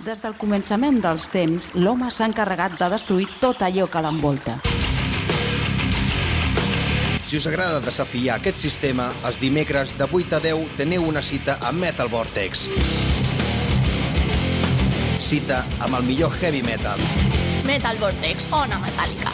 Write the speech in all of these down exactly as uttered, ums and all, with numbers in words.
Des del començament dels temps, l'home s'ha encarregat de destruir tot allò que l'envolta. Si us agrada desafiar aquest sistema, els dimecres de vuit a deu teniu una cita a Metal Vortex. Cita amb el millor heavy metal. Metal Vortex, ona metàl·lica.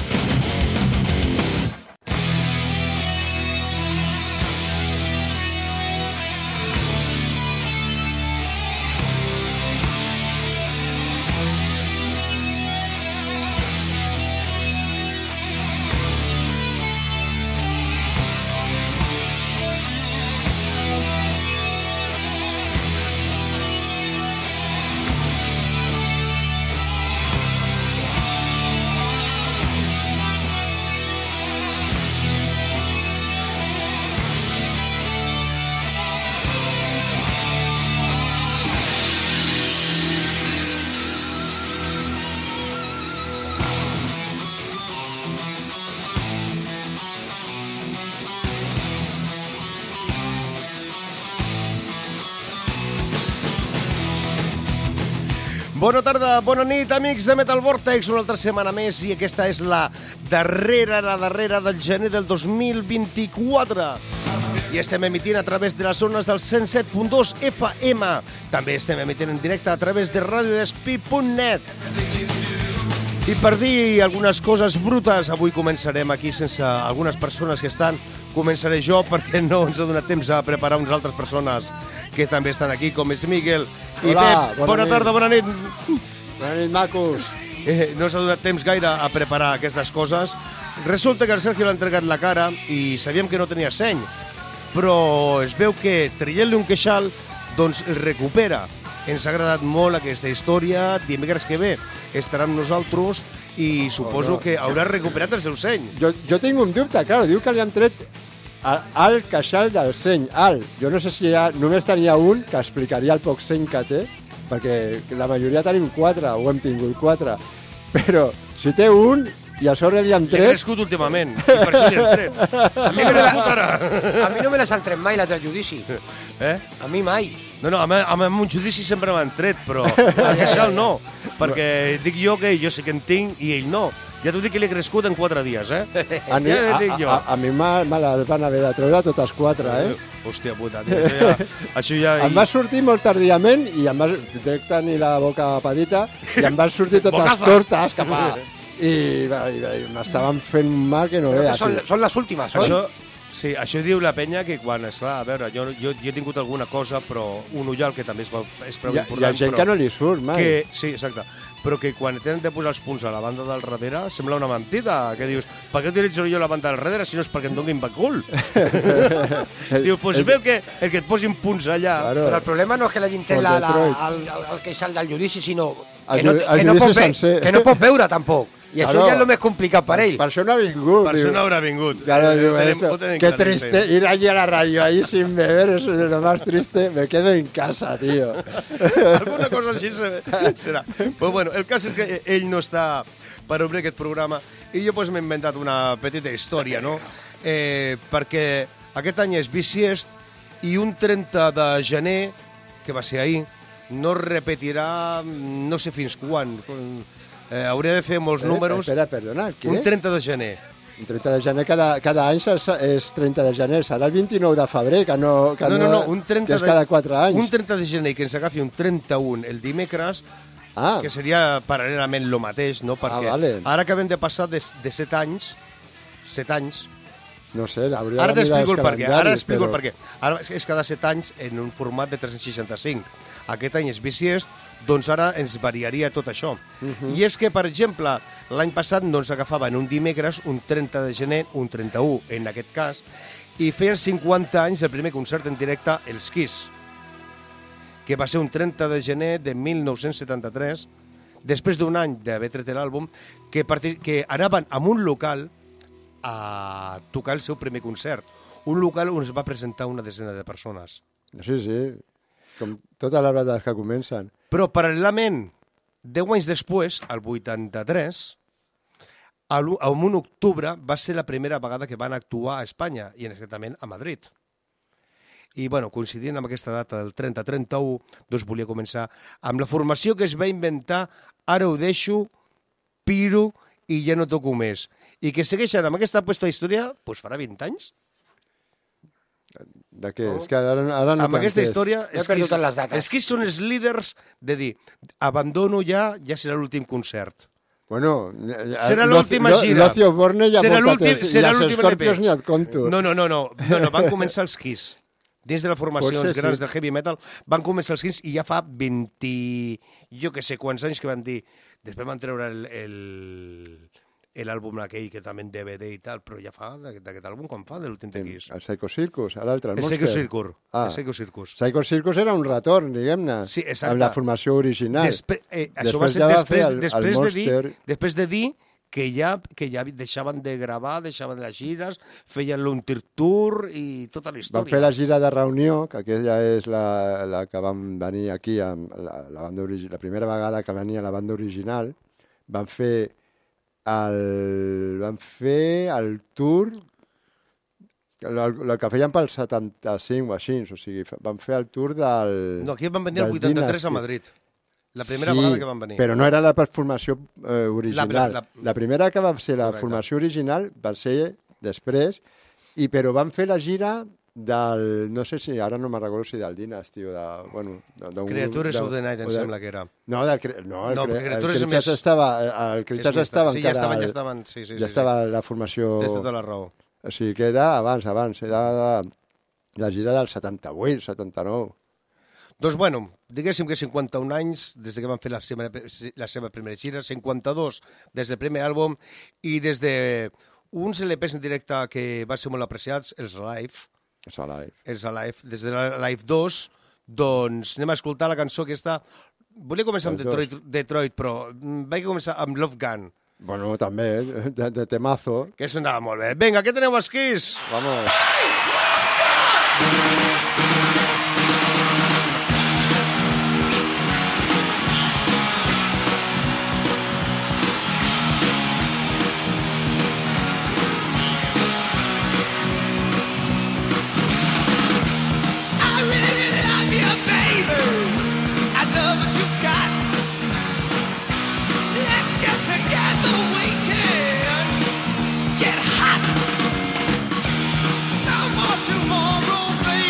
Bona tarda, bona nit, amics de Metal Vortex. Una altra setmana més i aquesta és la darrera, la darrera del gener del dos mil vint-i-quatre. I estem emitint a través de les zones del cent set punt dos F M. També estem emitint en directe a través de radio despí punt net. I per dir algunes coses brutes, avui començarem aquí sense algunes persones que estan. Començaré jo perquè no ens ha donat temps a preparar unes altres persones que també estan aquí, com és Miguel i Hola, Pep. bona, Bona nit. tarda, bona nit. Bona nit, macos. Eh, no s'ha donat temps gaire a preparar aquestes coses. Resulta que el Sergio l'ha entregat la cara i sabíem que no tenia seny, però es veu que traient-li un queixal doncs el recupera. Ens ha agradat molt aquesta història. Dimecres que ve estarà amb nosaltres i suposo Oh, no. que haurà recuperat el seu seny. Jo, jo tinc un dubte, clar, diu que li han tret a- al queixal del seny, al. Jo no sé si ja només tenia un, que explicaria el poc seny que té, perquè la majoria tenim quatre, o hem tingut quatre, però si té un i a sobre li han Li ha tret... crescut últimament, i per això li han tret. A mi m'ha crescut ara. A mi no me les han tret mai, les del judici. Eh? A mi mai. No, no, amb, amb, amb un judici sempre m'han tret, però el queixal no, perquè dic jo que jo sé que en tinc i ell no. Ja t'ho dic que li he crescut en quatre dies, eh? A, mi, Ja a, et dic jo. a, a mi me, me les van haver de treure totes quatre, eh? Hòstia puta, tio, això ja... Això ja Em va sortir molt tardíament i em va... Dec tenir la boca petita i em van sortir totes Bocazas. tortes cap a... I, va, i, va, i m'estaven fent mal que no Però que veas. són, són les últimes, oi? Això, sí, això diu la penya que quan, esclar, a veure, jo, jo, jo he tingut alguna cosa, però un ullal, que també és, és prou Hi ha, hi important, ha gent però que no li surt mai. que, sí, exacte, però que quan tenen de posar els punts a la banda del darrere sembla una mentida, que dius, per què utilitzo jo la banda del darrere si no és perquè em donin per cul? Diu, doncs pues veu que el que et posin punts allà... Claro. Però el problema no és que l'hagin tret Por la, la, Detroit. el, el, el queixal del judici, sinó El que no, ju- el que, no judici pot ve, sencer. que no pot veure, tampoc. I Claro. això ja és el més complicat per ell. Per això no ha vingut. Per això no haurà vingut. Claro, Eh, digo, ho tenim- esto, ho tenim qué claríssim. triste ir allí a la radio ahí sin beber, eso es lo más triste. Me quedo en casa, tío. Alguna cosa així se- serà. Però bueno, el cas és que ell no està per obrir aquest programa i jo pues, m'he inventat una petita història, no? Eh, perquè aquest any és Biciest i un trenta de gener, que va ser ahir, no es repetirà no sé fins quan. Eh, hauria de fer molts Eh, números. Espera, perdona, què? Un trenta de gener. El trenta de gener, cada, cada any és, és trenta de gener. Serà el vint-i-nou de febrer, que no... Que No, no, no, un trenta que és de, cada quatre anys. un trenta de gener que ens agafi un trenta-un el dimecres, Ah, que seria paral·lelament el mateix, no? Perquè Ah, vale. ara acabem de passar de, de set anys, set anys, no sé, hauria ara de mirar t'explico els el per què, ara calendaris, explico el però- per què. Ara és cada set anys en un format de tres-cents seixanta-cinc. Aquest any és Biciest, doncs ara ens variaria tot això. Mhm. I és que, per exemple, l'any passat no ens agafaven un dimecres, un trenta de gener, un trenta-u, en aquest cas, i feien cinquanta anys el primer concert en directe, els Kiss, que va ser un trenta de gener de mil nou-cents setanta-tres, després d'un any d'haver tret l'àlbum, que, parti- que anaven a un local a tocar el seu primer concert. Un local on es va presentar una desena de persones. Sí, sí, com totes les bandes que comencen. Però, paral·lelament, deu anys després, al vuitanta-tres, al- en un octubre va ser la primera vegada que van actuar a Espanya, i exactament a Madrid. I, bueno, coincidint amb aquesta data del trenta trenta-u, doncs volia començar amb la formació que es va inventar Ara ho deixo, piro i ja no toco més. I que segueixen amb aquesta puesta història, doncs farà vint anys. De què? És que ara, ara no amb aquesta t'entès. història, He els perdut Kiss, les dates. els Kiss són els líders de dir, abandono ja, ja serà l'últim concert. Bueno, Serà l'última gira. L'Ocio Borne ja Serà porta l'últim- temps, i serà els l'últim Scorpions L P. ni et conto. No, no, no, no, no, no, van començar els Kiss. Dins de les formacions Potser sí. grans del heavy metal, van començar els Kiss i ja fa vint, jo que sé quants anys que van dir, després van treure el, el, l'àlbum aquell que també en D V D i tal, però ja fa d'aquest àlbum, com fa, de l'últim de Kiss? El Psycho Circus, l'altre, el, El Monster. Psycho Circus. Ah. El Psycho Circus. Psycho Circus era un retorn, diguem-ne, Sí, exacte. amb la formació original. Després, eh, això va Després ser ja va després, fer el- el després, de dir, Monster. després de dir que ja, que ja deixaven de gravar, deixaven les gires, feien l'Untir Tour i tota la història. Van fer la gira de reunió, que aquella és la, la que van venir aquí, amb la, la, banda origi- la primera vegada que venia la banda original, van fer el, van fer el tour, el, el que feien pel setanta-cinc o així, o sigui, van fer el tour del... No, aquí van venir el del vuitanta-tres a Dynasty. Madrid. La primera sí, vegada que van venir. però no era la formació eh, original. La- La, la- la primera que va ser la Correcte. formació original va ser després, i però van fer la gira del... No sé si, ara no me'n recordo si del Dynasty o de... Bueno, d'un Creatures grup of the Night, em o de- sembla que era. No, del, cre- no, el, No, cre- perquè el Creatures és Creatures més- estava, el Creatures És més estava tard. Sí, ja encara... estaven, ja al- estaven, sí, sí, ja sí, estava la formació... Tens tota la raó. O sigui que era abans, abans, era de, la gira del setanta-vuit, setanta-nou. Doncs, bueno, diguéssim que cinquanta-un anys des de que van fer la seva, la seva primera gira, cinquanta-dos des del primer àlbum i des de uns L Ps en directe que van ser molt apreciats, els Live, És alive. els Alive, des de la Live dos, doncs anem a escoltar la cançó que està... Volia començar amb Els dos. Detroit, Detroit, però mm, vaig començar amb Love Gun, Bueno, també, eh, de, de temazo. que sonava molt bé. Vinga, què teniu els Kiss? Vamos. I really love you, baby. I love what you got. Let's get together, we can get hot. No more tomorrow, baby.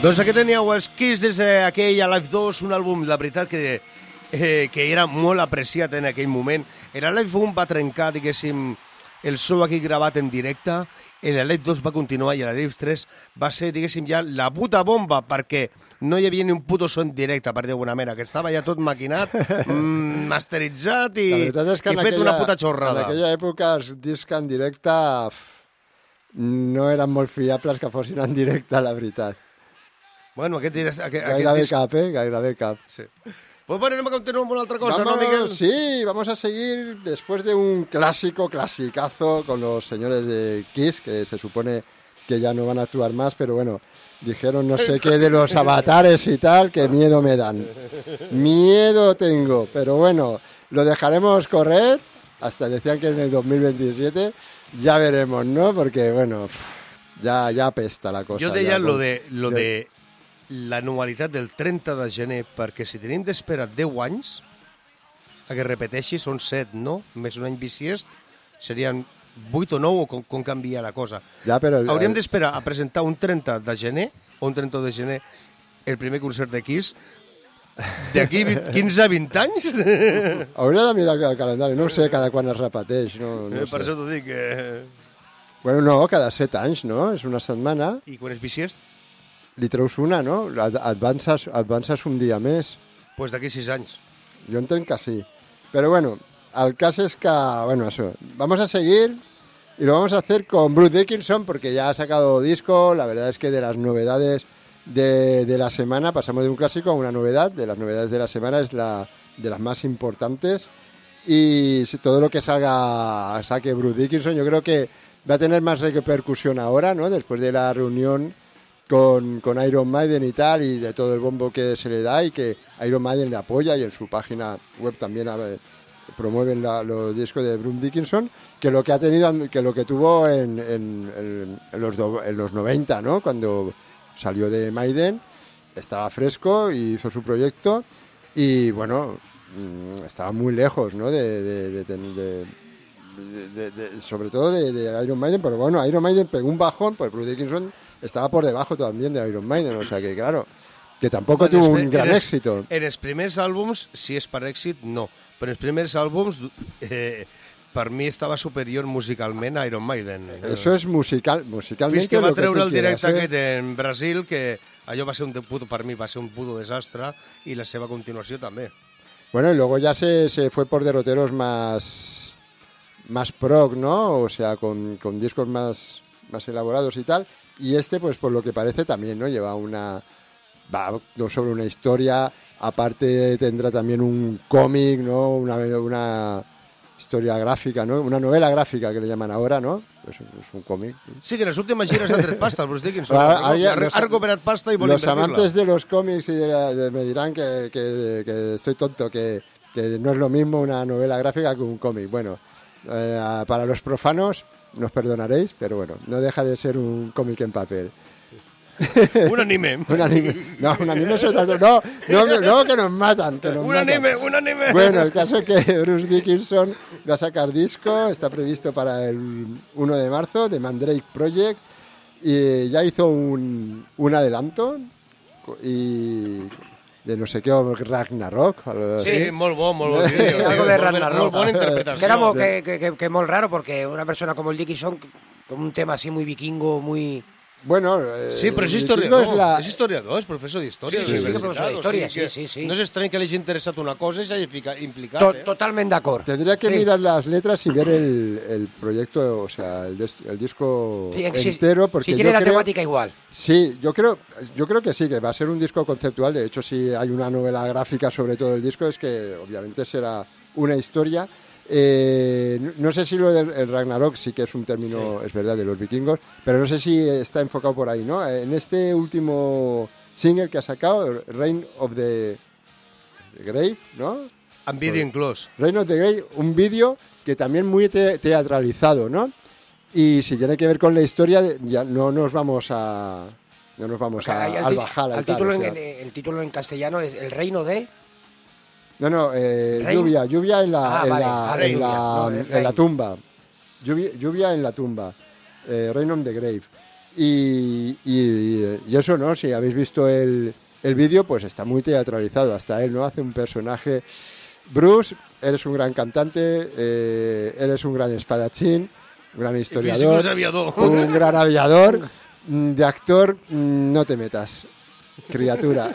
Doncs aquí teníeu els Kiss des d'aquell Alive dos, un àlbum, la veritat, que, eh, que era molt apreciat en aquell moment. L'Alive un va trencar, diguéssim, el so aquí gravat en directe, l'Alive dos va continuar i l'Alive tres va ser, diguéssim, ja la puta bomba, perquè no hi havia ni un puto so en directe, per dir alguna manera, que estava ja tot maquinat, mm, masteritzat i, i fet aquella, una puta xorrada. En aquella època els discs en directe no eren molt fiables que fossin en directe, la veritat. Bueno, aquest, aquest, gairebé disc... cap, eh? Gairebé cap. Sí. Pues bueno, anem a continuar amb una altra cosa, Vámonos, ¿no, Miguel? Sí, vamos a seguir después de un clásico, clasicazo con los señores de Kiss, que se supone que ya no van a actuar más, pero bueno, dijeron no sé qué de los avatares y tal, que miedo me dan. Miedo tengo, pero bueno, lo dejaremos correr, hasta decían que en el dos mil veintisiete, ya veremos, ¿no? Porque bueno, ya, ya apesta la cosa. Yo deia con, lo de... Lo de... de... l'anualitat del trenta de gener, perquè si tenim d'esperar deu anys a que repeteixi, són set, no? Més un any bisiest, serien vuit o nou, o com, com canvia la cosa. Ja, però... Hauríem d'esperar a presentar un trenta de gener, o un trenta de gener, el primer concert de Kiss, d'aquí quinze a vint anys? Hauria de mirar el calendari, no sé cada quan es repeteix. No, no eh, per sé. això t'ho dic. Eh... Bueno, no, cada set anys, no? És una setmana. I quan és bisiest? Li treus una, no? Et avances, avances un dia més. Doncs pues d'aquí sis anys. Jo entenc que sí. Pero bueno, el caso es que, bueno, eso. Vamos a seguir y lo vamos a hacer con Bruce Dickinson porque ya ha sacado disco. La verdad es que de las novedades de, de la semana, pasamos de un clásico a una novedad. De las novedades de la semana es la de las más importantes. Y si todo lo que salga, saque Bruce Dickinson, yo creo que va a tener más repercusión ahora, ¿no? Después de la reunión Con, con Iron Maiden y tal, y de todo el bombo que se le da, y que Iron Maiden le apoya, y en su página web también a ver, promueven la, los discos de Bruce Dickinson, que lo que ha tenido, que lo que tuvo en, en, en, en, los, do, en los noventa, ¿no? Cuando salió de Maiden, estaba fresco y hizo su proyecto, y bueno, estaba muy lejos, ¿no? De, de, de, de, de De, de, de, sobre todo de, de Iron Maiden, pero bueno, Iron Maiden pegó un bajón, pues Bruce Dickinson estava por debajo también de Iron Maiden, o sea que claro, que tampoco tuvo un gran en éxito. En els primers àlbums, si és per èxit, no. Però en els primers àlbums, eh, per mi estava superior musicalment a Iron Maiden. Eso es musical, musicalmente. Fins que va lo que treure tú el directe quieras, aquest ¿eh? en Brasil, que allò va ser un puto, per mi va ser un puto desastre, i la seva continuació també. Bueno, y luego ya se, se fue por derroteros más más prog, ¿no? O sea, con, con discos más, más elaborados y tal. Y este, pues por lo que parece, también, ¿no? Lleva una... Va no sobre una historia, aparte tendrá también un cómic, ¿no? Una, una historia gráfica, ¿no? Una novela gráfica que le llaman ahora, ¿no? Es, es un cómic. Sí, que en les últimes gires ha tret pasta, el Bruce Dickinson. Ha, ha, ha recuperat pasta i vol Los invertir-la. amantes de los cómics y de la, de, me dirán que, que, que estoy tonto, que, que no es lo mismo una novela gráfica que un cómic. Bueno... Eh, para los profanos nos perdonaréis, pero bueno, no deja de ser un cómic en papel. Un anime. un anime. No, un anime es otra cosa. No, no, no, que nos matan. Que nos un matan. anime, un anime. Bueno, el caso es que Bruce Dickinson va a sacar disco, está previsto para el uno de marzo, de Mandrake Project, y ya hizo un, un adelanto y... de no sé qué, Ragnarok. Sí, sí, molt bo, molt bo. Sí, algo de Ragnarok. Molt bona interpretació. Que era molt, que, que, que, que molt raro, porque una persona como el Dickinson, con un tema así muy vikingo, muy... Bueno, eh, sí, però és historiador, és, la... és historiador, és professor d'història. Sí, sí, sí, que professor d'història, o sigui sí, sí, sí. No és estrany que li hagi interessat una cosa i s'hagi implicat. To eh? Totalment d'acord. Tendría que sí. mirar las letras y ver el, el proyecto, o sea, el, el disco sí, entero. Porque si tiene yo la creo, temática igual. Sí, yo creo, yo creo que sí, que va a ser un disco conceptual. De hecho, si hay una novela gráfica sobre todo el disco, es que obviamente será una historia. Eh, no, no sé si lo del el Ragnarok sí que es un término, sí. Es verdad, de los vikingos, pero no sé si está enfocado por ahí, ¿no? En este último single que ha sacado, Reign of the, the Grave, ¿no? Amb vídeo inclòs. Reign of the Grave, un vídeo que también muy te teatralizado, ¿no? Y si tiene que ver con la historia, ya no nos vamos a... No nos vamos a, el, al bajar al el título, o sea. en, el, el título en castellano es El Reino de... No, no, eh, lluvia, lluvia en la, ah, en, vale, la, vale, en, la, no, en la tumba. Lluvia, lluvia en la tumba. Eh, Reign of the Grave. Y, y, y eso, ¿no? Si habéis visto el, el vídeo, pues está muy teatralizado. Hasta él, ¿no? Hace un personaje... Bruce, eres un gran cantante, eh, eres un gran espadachín, un gran historiador, aviador. un gran aviador. De actor, no te metas, criatura.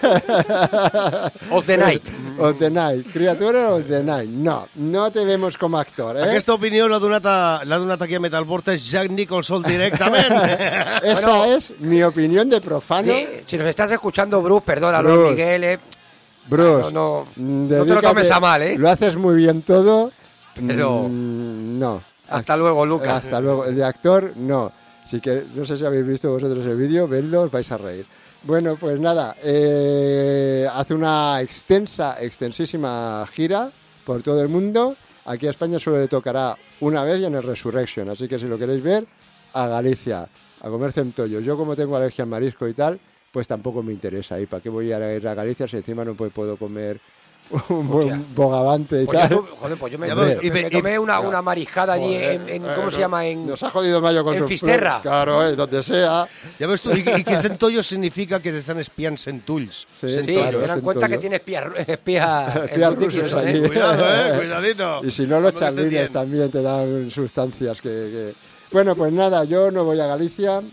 Of the night. Of the night. Criatura of the night. No, no te vemos como actor, eh? Aquesta opinió l'ha donat, a, l'ha donat aquí a Metal Vortex Jack Nicholson directament. Esa bueno, es mi opinión de profano. Sí, si nos estás escuchando, Bruce, perdónalo, Bruce. Miguel. Eh. Bruce, no, no, no te lo tomes a mal, ¿eh? Lo haces muy bien todo, pero... Mm, no. Hasta luego, Lucas. Hasta luego. De actor, no. Así que no sé si habéis visto vosotros el vídeo, vedlo, os vais a reír. Bueno, pues nada, eh, hace una extensa, extensísima gira por todo el mundo. Aquí a España solo le tocará una vez y en el Resurrection, así que si lo queréis ver, a Galicia, a comer centollos. Yo como tengo alergia al marisco y tal, pues tampoco me interesa ir. ¿Para qué voy a ir a Galicia si encima no puedo comer un buen bogavante y pues tal? Yo, joder, pues yo me, me, me, me tomé una, una mariscada allí joder, en, en, ¿cómo eh, se llama? En, nos ha jodido Mayo con en su Fisterra. Flor, claro, eh, donde sea. Ya ves tú, y, y que centollo significa que te están espiando centulls. Sí, sí claro, te dan cuenta que tienes espías espía, espía rusos allí. ¿eh? Cuidado, eh, cuidadito. Y si no, los charlines también te dan sustancias que, que... Bueno, pues nada, yo no voy a Galicia,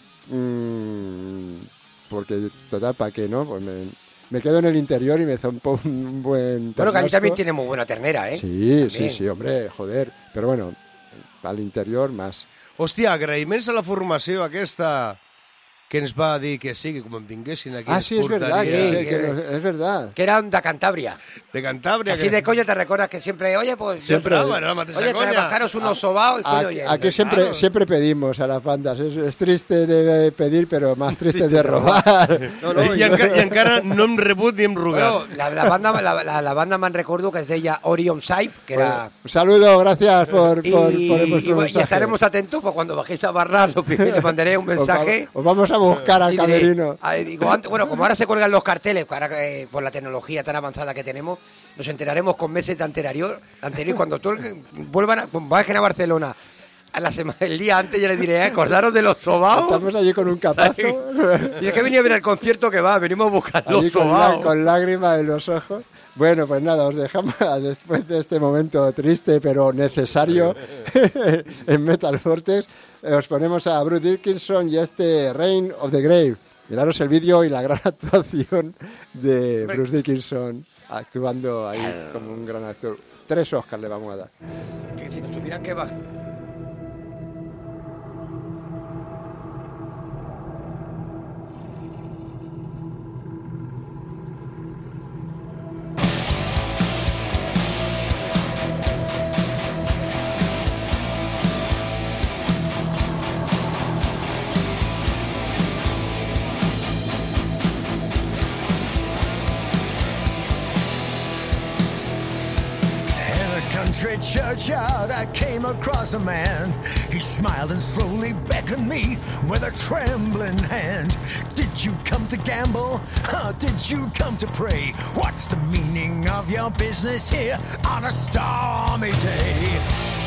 mmm, porque total, ¿para qué, no? Pues me... Me quedo en el interior y me zampo un buen... Bueno, que allí también tiene muy buena ternera, ¿eh? Sí, también. sí, sí, hombre, joder. Però bueno, al interior más. Hòstia, agraïments a la formació aquesta que ens va dir que sí, que com en vinguessin aquí... Ah, sí, es verdad, que, que, que, que, es verdad. Que eran de Cantabria. De Cantabria. Así que... de coño te recuerdas que siempre, oye, pues... Siempre, no, bueno, la oye, coña. trabajaros unos sobaos y coño, oye. Aquí siempre, claro. siempre pedimos a las bandas, es, es triste de pedir, pero más triste de robar. No, no, I, enca, I encara no hem rebut ni hem rogat. Bueno, la, la, banda, la, la, la banda me'n recordo que es deia Orion Saif, que bueno, era... Un saludo, gracias por, y, por, por vuestro y, mensaje. Y estaremos atentos, pues cuando bajéis a barrar, lo primero le mandaré un mensaje. Os, os vamos a buscar al camerino. Digo, antes, bueno, como ahora se cuelgan los carteles, ahora eh, por la tecnología tan avanzada que tenemos, nos enteraremos con meses de anterior, anterior cuando tú, vuelvan a, vayan a Barcelona a la semana, el día antes, yo les diré, ¿eh? Acordaros de los sobaos. Estamos allí con un capazo. Y es que venía a ver el concierto que va, venimos a buscar allí los con sobaos. La, con lágrimas en los ojos. Bueno, pues nada, os dejamos después de este momento triste pero necesario en Metal Vortex. Os ponemos a Bruce Dickinson y este Reign of the Grave. Miraros el vídeo y la gran actuación de Bruce Dickinson actuando ahí como un gran actor. Tres Oscars le vamos a dar. Que si nos tuvieran que bajar. Churchyard, I came across a man. He smiled and slowly beckoned me with a trembling hand. Did you come to gamble? Or did you come to pray? What's the meaning of your business here on a stormy day?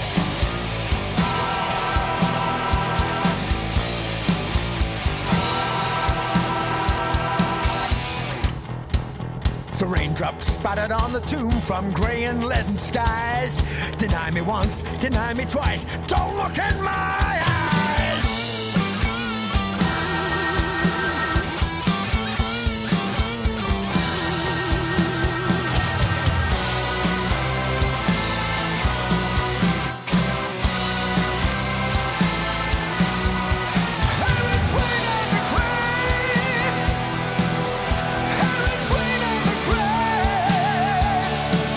The raindrops spattered on the tomb from grey and leaden skies. Deny me once, deny me twice, don't look in my eyes.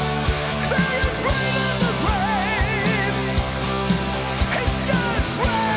Right.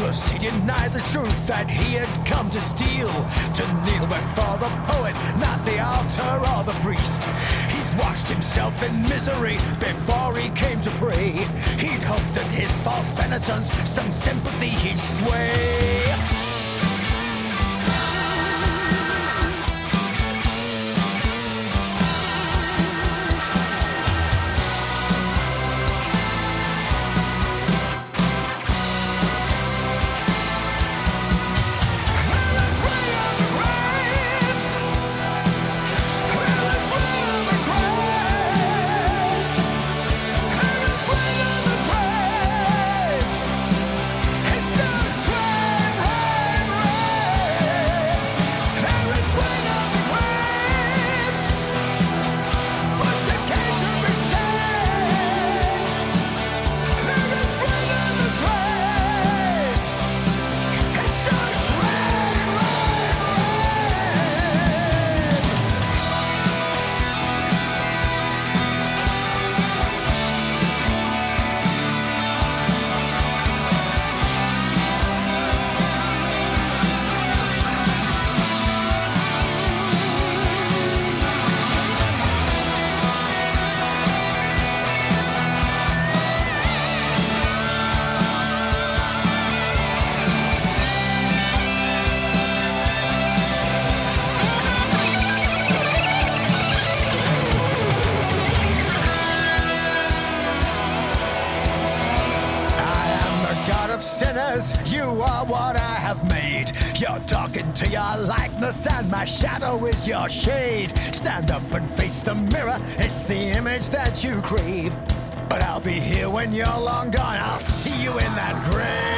ruthless, he denied the truth that he had come to steal, to kneel before the poet, not the altar or the priest. He's washed himself in misery before he came to pray. He'd hoped that his false penitence, some sympathy he'd sway. And my shadow is your shade. Stand up and face the mirror. It's the image that you crave. But I'll be here when you're long gone. I'll see you in that grave.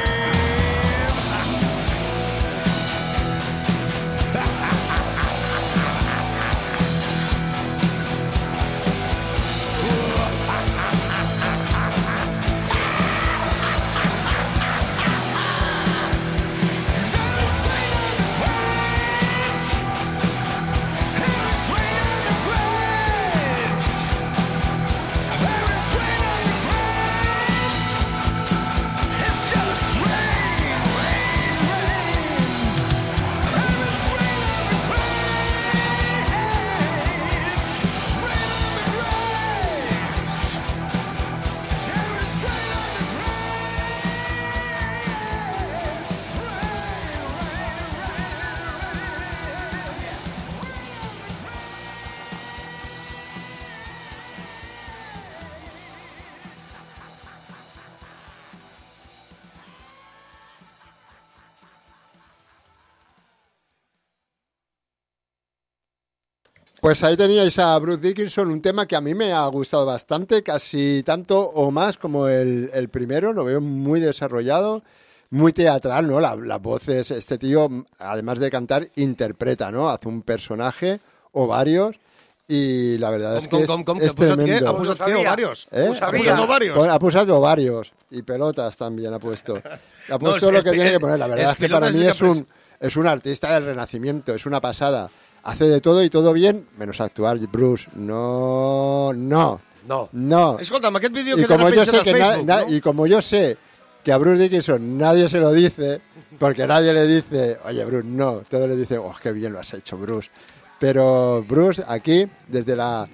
Pues ahí teníais a Bruce Dickinson, un tema que a mí me ha gustado bastante, casi tanto o más como el, el primero, lo veo muy desarrollado, muy teatral, ¿no? La, las voces, este tío, además de cantar, interpreta, ¿no? Hace un personaje o varios y la verdad es que es, com, com, es que ha tremendo. ¿Qué? ¿Ha posat què? Ovarios? ¿Eh? Ha posat ovarios? Ha posat ovarios y pelotas también ha puesto. Ha puesto No, lo es- que es- tiene que poner. La verdad es es que para pelotas mí y es un, es un artista del Renacimiento, es una pasada. Hace de todo y todo bien, menos actuar. Bruce, no, no, No. no. Escolta'm, aquest vídeo Y quedarà como yo penjat sé al que na- Facebook, na- no? y como yo sé que a Bruce Dickinson nadie se lo dice, porque nadie le dice, oye Bruce, no, todos le dicen, oh, qué bien lo has hecho, Bruce. Pero Bruce aquí, desde la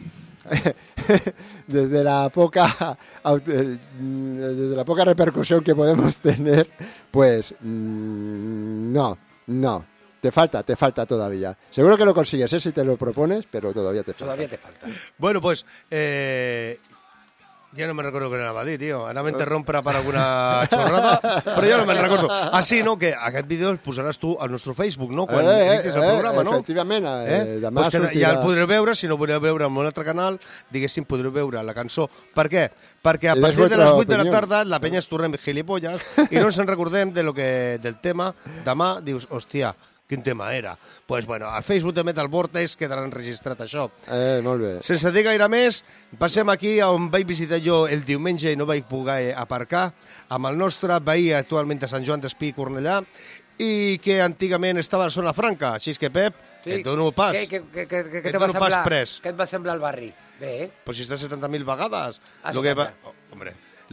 desde la poca aut- eh, desde la poca repercusión que podemos tener, pues mm, no, no. Te falta, te falta todavía. Seguro que lo consigues, ¿eh? Si te lo propones, pero todavía te falta. Todavía te falta. Bueno, pues... Eh... Ja no me'n recordo què anava a dir, tio. Anava a interrompre per alguna xorrada, però ja no me'n recordo. Ah, sí, no? Que aquest vídeo el posaràs tu al nostre Facebook, no? Quan Eh, eh, editis el eh, programa, no? efectivament, eh, Eh? demà Pues que sortirà. ja el podreu veure, si no voleu veure en un altre canal, diguéssim, podreu veure la cançó. Per què? Perquè a I partir de vuestra les vuit de la opinió. tarda la penya es tornem gilipolles i no ens en recordem de lo que, del tema. Demà dius, hòstia, quin tema era? Doncs, pues, bueno, al Facebook de Metal Vortex quedarà enregistrat això. Eh, molt bé. Sense dir gaire més, passem aquí on vaig visitar jo el diumenge i no vaig poder aparcar, amb el nostre veí actualment a Sant Joan d'Espí i Cornellà, i que antigament estava a la zona franca. Així que, Pep, sí. et dono pas. Què, què, què, què, què, Et te va dono pas semblar? pres. Què et va semblar el barri? Bé, eh? Pues si està setanta mil vegades. Ah, Lo que va... setanta. oh, hombre,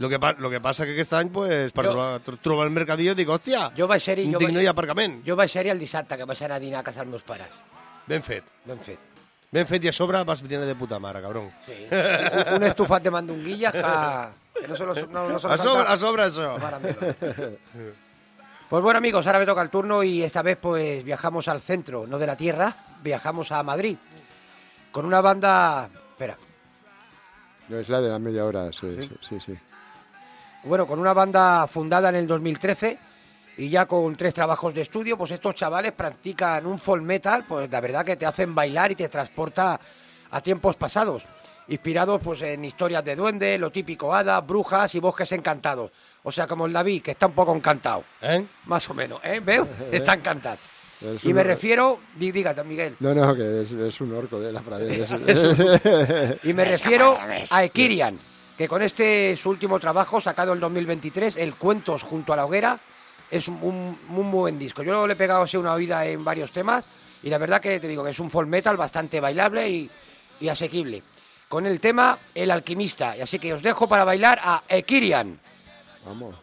Lo que, pa lo que passa que aquest any, pues, per Jo- trobar, trobar el mercadillo, dic, hòstia, Jo vaig ser-hi... un jo digno vaig- i aparcament. Jo vaig ser-hi el dissabte, que vaig anar a dinar a casa dels meus pares. Ben fet. Ben fet. Ben fet, i a sobre vas venir de puta mare, cabrón. Sí. Un, un estufat de mandonguillas que, que no se lo, no, no se lo A sobre, canta. a sobre això. Mare meva. Pues bueno, amigos, ahora me toca el turno y esta vez pues viajamos al centro, no de la tierra, viajamos a Madrid. Con una banda... Espera. No, es la de la media hora, sí, sí, sí. sí. Bueno, con una banda fundada en el dos mil trece y ya con tres trabajos de estudio, pues estos chavales practican un folk metal, pues la verdad que te hacen bailar y te transporta a tiempos pasados, inspirados pues en historias de duendes, lo típico hadas, brujas y bosques encantados. O sea, como el David, que está un poco encantado. ¿Eh? Más o menos, ¿eh? ¿Veo? Está encantado. Es Y un- me refiero... Dí- Dígate, Miguel. No, no, que es, es un orco de la pradera. Es- Y me refiero a Ekirian, que con este su último trabajo, sacado en dos mil veintitrés, el Cuentos junto a la hoguera, es un, un, un muy buen disco. Yo le he pegado así una oída en varios temas y la verdad que te digo que es un folk metal bastante bailable y, y asequible. Con el tema El Alquimista. Y así que os dejo para bailar a Ekirian. Vamos.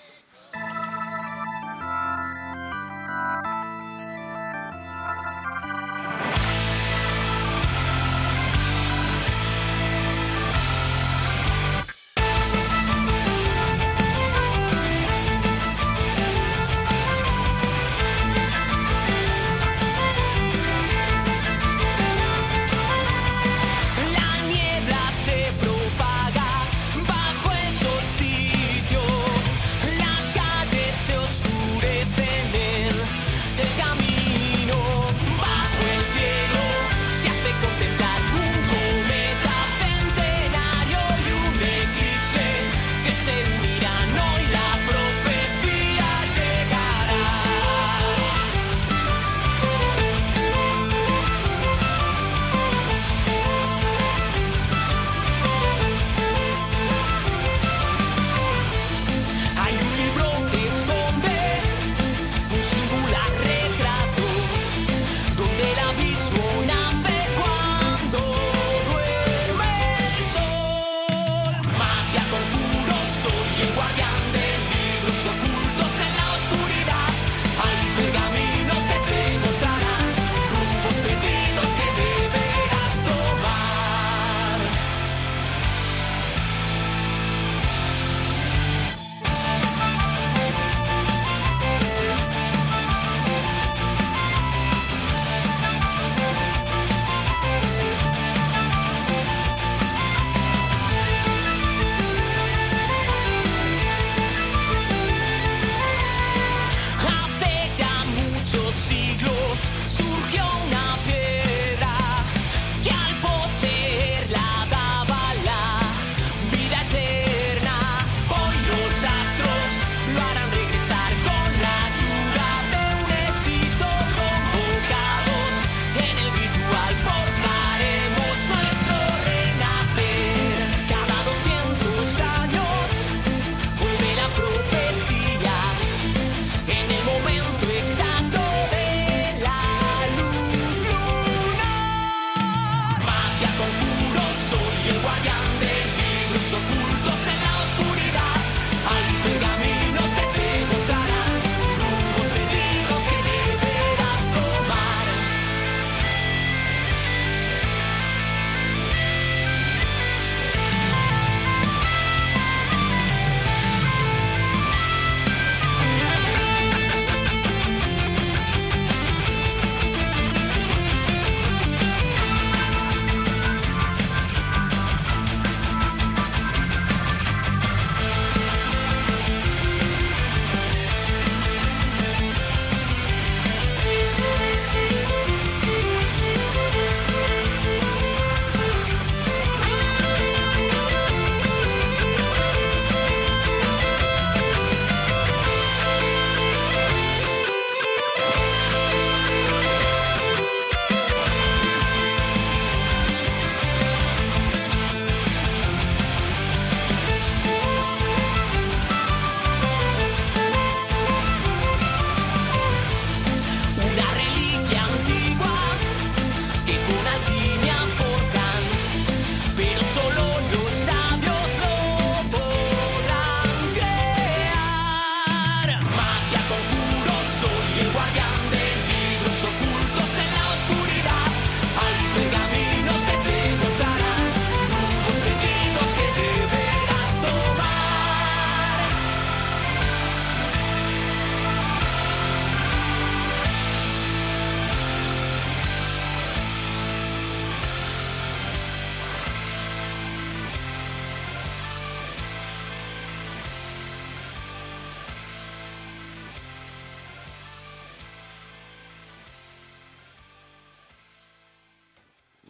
La niebla se propaga bajo el solsticio.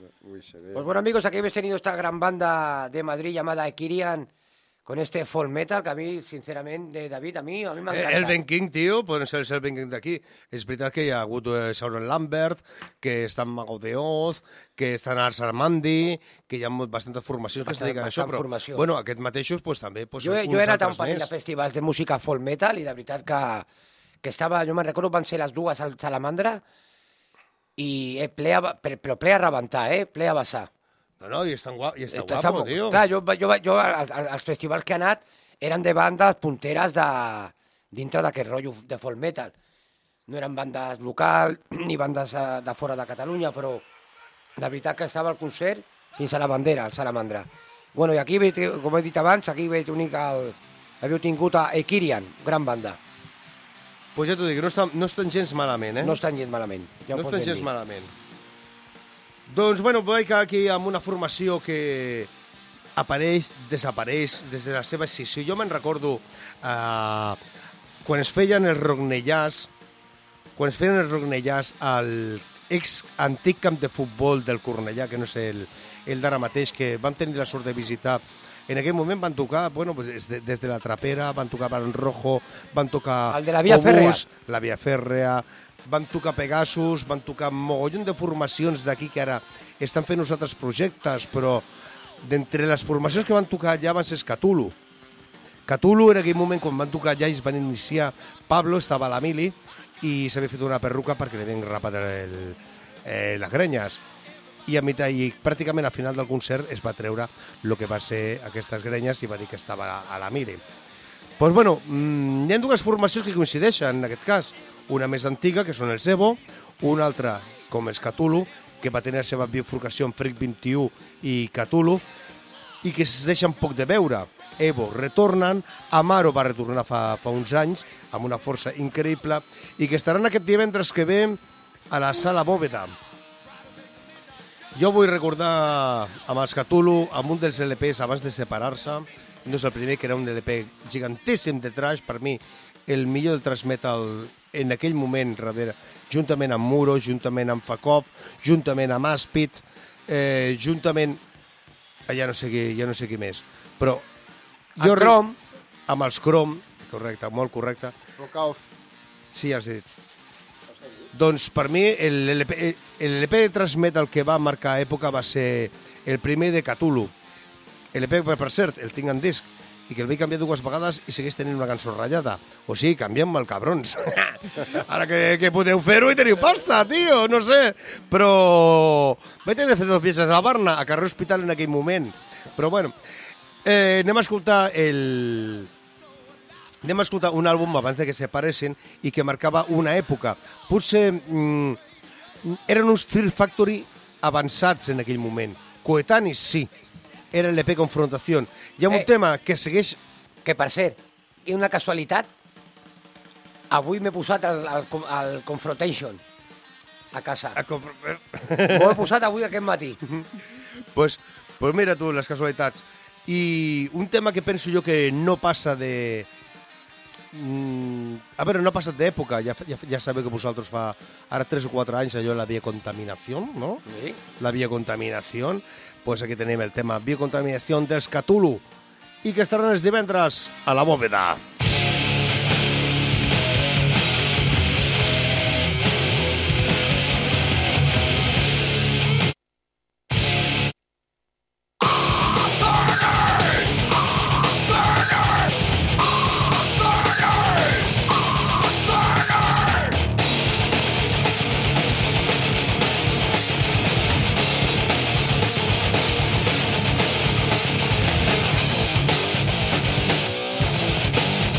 Uy, se ve. Pues bueno, amigos, aquí habéis tenido esta gran banda de Madrid llamada Ekirian, con este folk metal que a mi, sinceramente, David, a mi, a mi m'encanta. El Ben King, tio, poden ser el Ben King d'aquí. És veritat que hi ha hagut eh, Sauron Lambert, que està en Mago de Oz, que està en Ars Armandi, que hi ha molt, bastantes formacions que es Bastant- dediquen a això, bastant però formació. bueno, aquests mateixos pues, també pues, Jo, uns jo he anat a un altres parell més. de festivals de música folk metal i de veritat que, que estava, jo me'n recordo, van ser les dues al Salamandra i eh, ple a, però, però ple a rebentar, eh? Ple a vessar. No, no, i està, guapo, i està, Està- guapo, està- tio. Clar, jo, jo, jo als, als festivals que he anat eren de bandes punteres de, dintre d'aquest rotllo de folk metal. No eren bandes local ni bandes eh, de fora de Catalunya, però de veritat que estava al concert fins a la bandera, al Salamandra. Bueno, i aquí, com he dit abans, aquí veig únic el, havíeu tingut a Ekirian, gran banda. Pues ja t'ho dic, no estan, no estan gens malament, eh? No estan gens malament. Ja ho no pots estan ben gens dir. malament. Doncs, bueno, veig aquí amb una formació que apareix, desapareix des de la seva escissió. Jo me'n recordo eh, quan es feien els rognellars, quan es feien els rognellars al ex antic camp de futbol del Cornellà, que no sé, el, el d'ara mateix, que vam tenir la sort de visitar. En aquell moment van tocar, bueno, pues des, de, des de la Trapera, van tocar Barón Rojo, van tocar El de la Via Obús, Fèrrea. la Via Fèrrea, van tocar Pegasus, van tocar mogollon de formacions d'aquí que ara estan fent uns altres projectes, però d'entre les formacions que van tocar allà van ser Cthulhu. Cthulhu en aquell moment, quan van tocar allà i es van iniciar, Pablo estava a la mili i s'havia fet una perruca perquè li havien rapat el, eh, les grenyes. I, a mitjà, i pràcticament al final del concert es va treure el que va ser aquestes grenyes i va dir que estava a la mili. Pues bueno, mmm, hi ha dues formacions que coincideixen en aquest cas. Una més antiga, que són el Sebo, una altra, com és Cthulhu, que va tenir la seva bifurcació en Freak vint-i-u i Cthulhu, i que es deixen poc de veure. Evo retornen, Amaro va retornar fa, fa uns anys, amb una força increïble, i que estaran aquest divendres que ve a la Sala Bòveda. Jo vull recordar amb els Cthulhu, amb un dels L Pes abans de separar-se, no és el primer, que era un L P gigantíssim de trash, per mi el millor del thrash metal en aquell moment, darrere, juntament amb Muro, juntament amb Fakov, juntament amb Aspid, eh, juntament... Ja no sé qui, ja no sé qui més, però... El Crom. Amb els Crom, correcte, molt correcte. Rokauf. Sí, ja has dit. Doncs per mi l'L P de thrash metal que va marcar època va ser el primer de Cthulhu. L P, per cert, el tinc en disc, i que el vaig canviar dues vegades i segueix tenint una cançó ratllada. O sigui, canviem-me el cabrons. Ara que, que podeu fer-ho i teniu pasta, tio, no sé. Però vaig tenir de fer dos viatges a Barna, a carrer Hospital en aquell moment. Però bueno, eh, anem a escoltar el... Anem a escoltar un àlbum abans de que se separessin i que marcava una època. Potser mm, eren uns Fear Factory avançats en aquell moment. Coetanis, sí. Era l'E P Confrontació. Hi ha un Eh. tema que segueix... Que, per cert, i una casualitat, avui m'he posat el, el, el Confrontation a casa. A conf- M'ho he posat avui aquest matí. pues, pues mira tu, les casualitats. I un tema que penso jo que no passa de... Mm, a veure, no ha passat d'època. Ja, ja, ja sabeu que vosaltres fa ara tres o quatre anys allò la biocontaminació, no? Sí. La biocontaminació. Pues aquí tenim el tema biocontaminació dels Cthulhu i que estaran els divendres a la Bòveda. Burn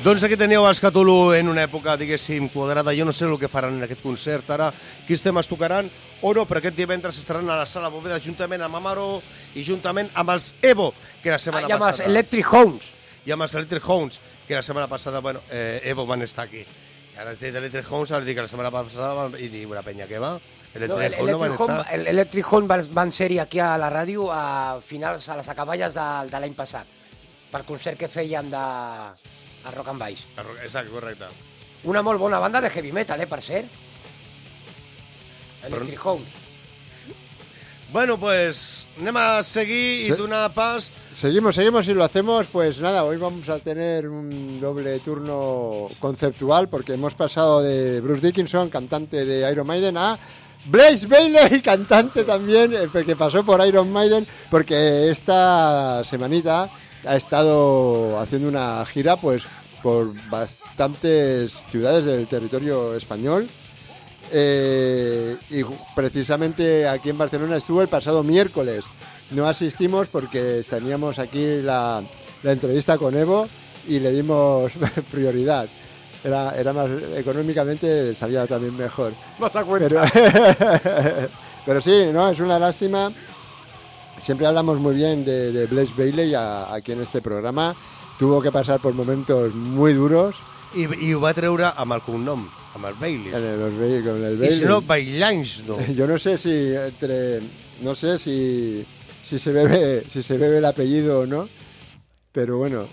Doncs aquí teníeu els Cthulhu en una època, diguéssim, quadrada. Jo no sé el que faran en aquest concert ara, quins temes tocaran o no, però aquest divendres estaran a la Sala Boveda juntament amb Amaro i juntament amb els Evo, que la setmana ah, i amb passada... els Electric Homes. I amb els Electric Homes, que la setmana passada, bueno, eh, Evo van estar aquí. I ara els Electric Homes, ara dic que la setmana passada van... i dic, una penya, què va? Electric no, el, Home no van Home, estar... El Electric Home van, van ser aquí a la ràdio a finals, a les acaballes de, de l'any passat, per concert que fèiem de... a Rock and Bass. Exacte, correcte. Una molt bona banda de heavy metal, eh, per ser. Electric Però... Home. Bueno, pues anem a seguir y donar pas. Seguimos, seguimos y lo hacemos, pues nada, hoy vamos a tener un doble turno conceptual porque hemos pasado de Bruce Dickinson, cantante de Iron Maiden, a Blaze Bayley, cantante también, que pasó por Iron Maiden, porque esta semanita ha estado haciendo una gira pues por bastantes ciudades del territorio español. Eh, y precisamente aquí en Barcelona estuvo el pasado miércoles. No asistimos porque teníamos aquí la, la entrevista con Evo y le dimos prioridad. Era, era más económicamente, salía también mejor. Más a cuenta. Pero, pero sí, no, es una lástima. Siempre hablamos muy bien de, de Blaze Bayley a, aquí en este programa. Tuvo que pasar por momentos muy duros. I, i ho va treure amb el cognom, amb el Bailey. En el, el, con el Bailey. I si no, Baillanys, no. Yo no sé si entre, no sé si, si se bebe, si se bebe el apellido o no, pero bueno.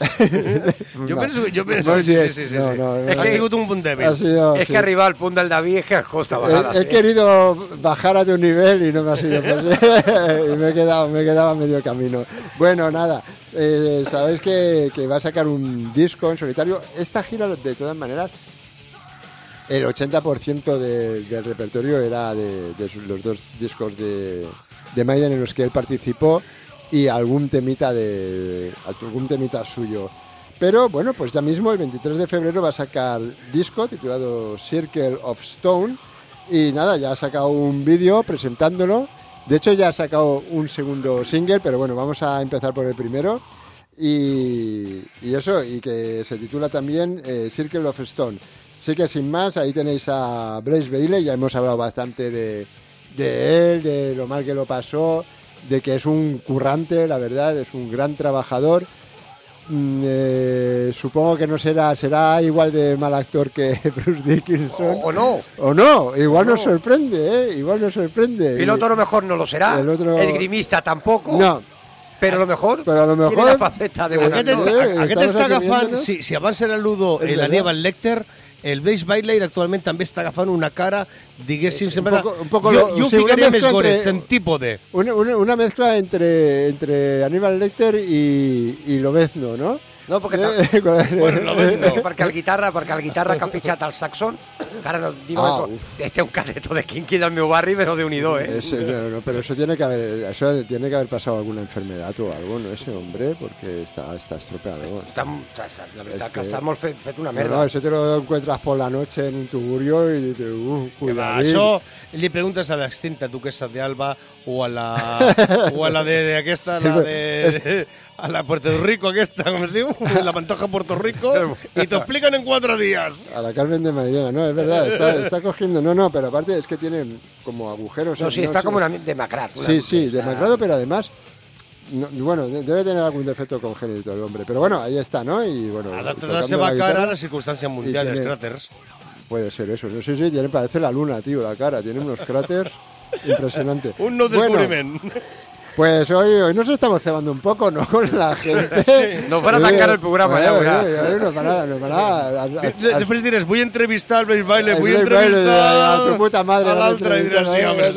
jo penso, jo penso, sí, sí, sí, sí, no, sí. No, no, ha no, sigut un punt dèbil. Sido, es sí. que arribar al punt del David es que costa vegades. He, he eh? querido bajar a tu nivel y no me ha sido posible. Y me he quedado, me he quedado a medio camino. Bueno, nada. Eh, Sabéis que, que va a sacar un disco en solitario. Esta gira, de todas maneras, el ochenta por ciento de, del repertorio era de, de sus, los dos discos de, de Maiden en los que él participó y algún temita de algún temita suyo. Pero bueno, pues ya mismo el veintitrés de febrero va a sacar disco titulado Circle of Stone y nada, ya ha sacado un vídeo presentándolo. De hecho ya ha sacado un segundo single, pero bueno, vamos a empezar por el primero y, y eso, y que se titula también eh, Circle of Stone. Así que sin más, ahí tenéis a Blaze Bayley, ya hemos hablado bastante de, de él, de lo mal que lo pasó, de que es un currante, la verdad, es un gran trabajador. Mm, eh, supongo que no será será igual de mal actor que Bruce Dickinson. O, o no. O no, igual no. nos sorprende, ¿eh? Igual nos sorprende. El otro a lo mejor no lo será. El otro... El grimista tampoco. No. Però a lo mejor, Però a lo mejor tiene la faceta de Aquest, un actor. eh, aquest està agafant, si, si abans era Ludo És el verdad. Aníbal Lecter, el Blaze Bayley actualment també està agafant una cara, diguéssim, Eh, sempre... un poco- un poco jo, lo- jo ho sí, una ficaria més mezcla gore, entre- centípode. Una, una, una mezcla entre, entre Aníbal Lecter y, y Lobezno, ¿no? No, perquè, Eh, Bueno, Lobezno. no. perquè el guitarra, perquè el guitarra que ha fitxat al Saxon, que ara no digo, Ah, ah, uf. este un careto de Kinky del meu barri, però de unido, eh? Es- no, no, pero eso tiene que haber eso tiene que haber pasado alguna enfermedad o algo, ¿no? Ese hombre, porque está, está estropeado. Està, està, la veritat És que que- està molt fet, fet una No, merda. no, eso te lo encuentras por la noche en un tugurio y dices, uh, Que va, cuidadín. això li preguntes a l'extinta duquesa de Alba o a la, o a la de aquesta, la de... a la Puerto Rico aquesta, com es diu? La Pantoja Puerto Rico, y te explican en cuatro días. A la Carmen de Mairena, no, es verdad, está, está cogiendo, no, no, pero aparte es que tiene como agujeros. No, sí, no está sé. como una demacrat. una- Sí, sí, está- demacrado, pero además, no, bueno, de- debe tener algún defecto congénito el hombre, pero bueno, ahí está, ¿no? Y bueno, Adapta tocando se va la cara a guitarra, las circunstancias mundiales, tiene- cráteres. puede ser eso, no sé si tiene, parece la luna, tío, la cara, tiene unos cráteres impresionantes. Un no Bueno, descubriment. pues hoy, hoy nos estamos cebando un poco, ¿no? Con la gente. Nos van a tancar el programa, ya verás. verás. No para nada, no para nada. De- Després diràs, vull entrevistar al Blaze Bayley, El vull Blaze Bayley, entrevistar a tu puta madre, a no l'altre, i diràs, sí, home,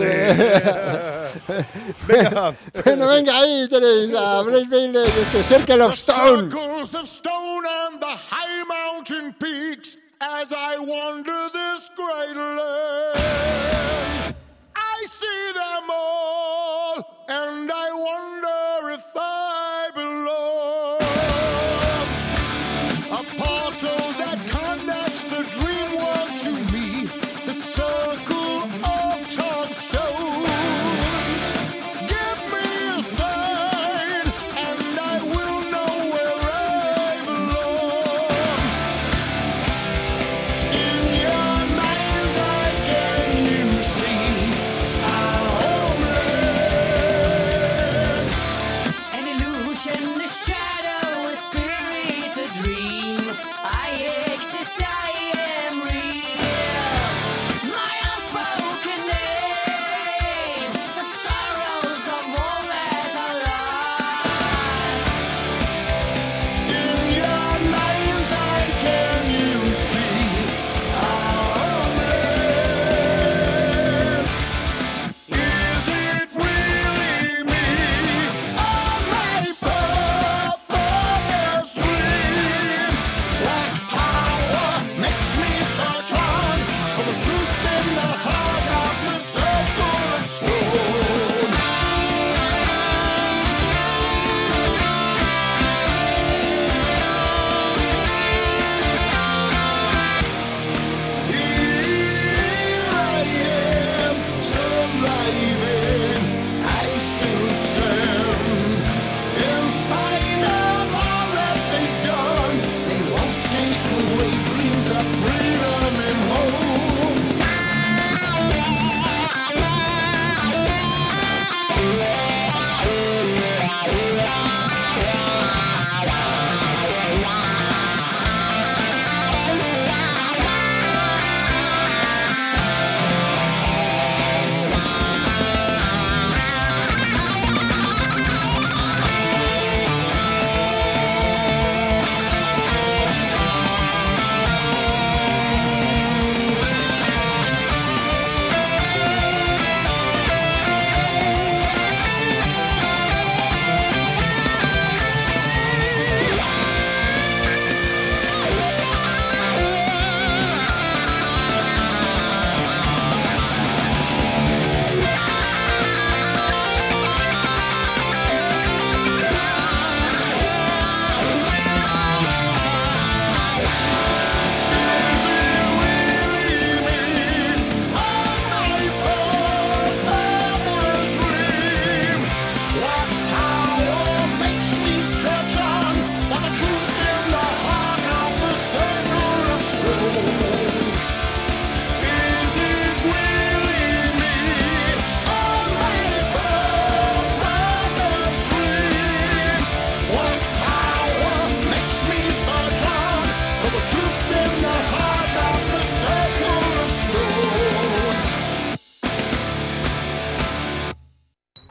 sí. Vinga, Bueno, venga, ahí tenéis a Blaze Bayley de este Circle of Stone. Circles of stone and the high mountain peaks as I wander this great land. I see them all and I wonder if I belong. A portal that connects the dream world to me, the circle of torn stones. Give me a sign and I will know where I belong.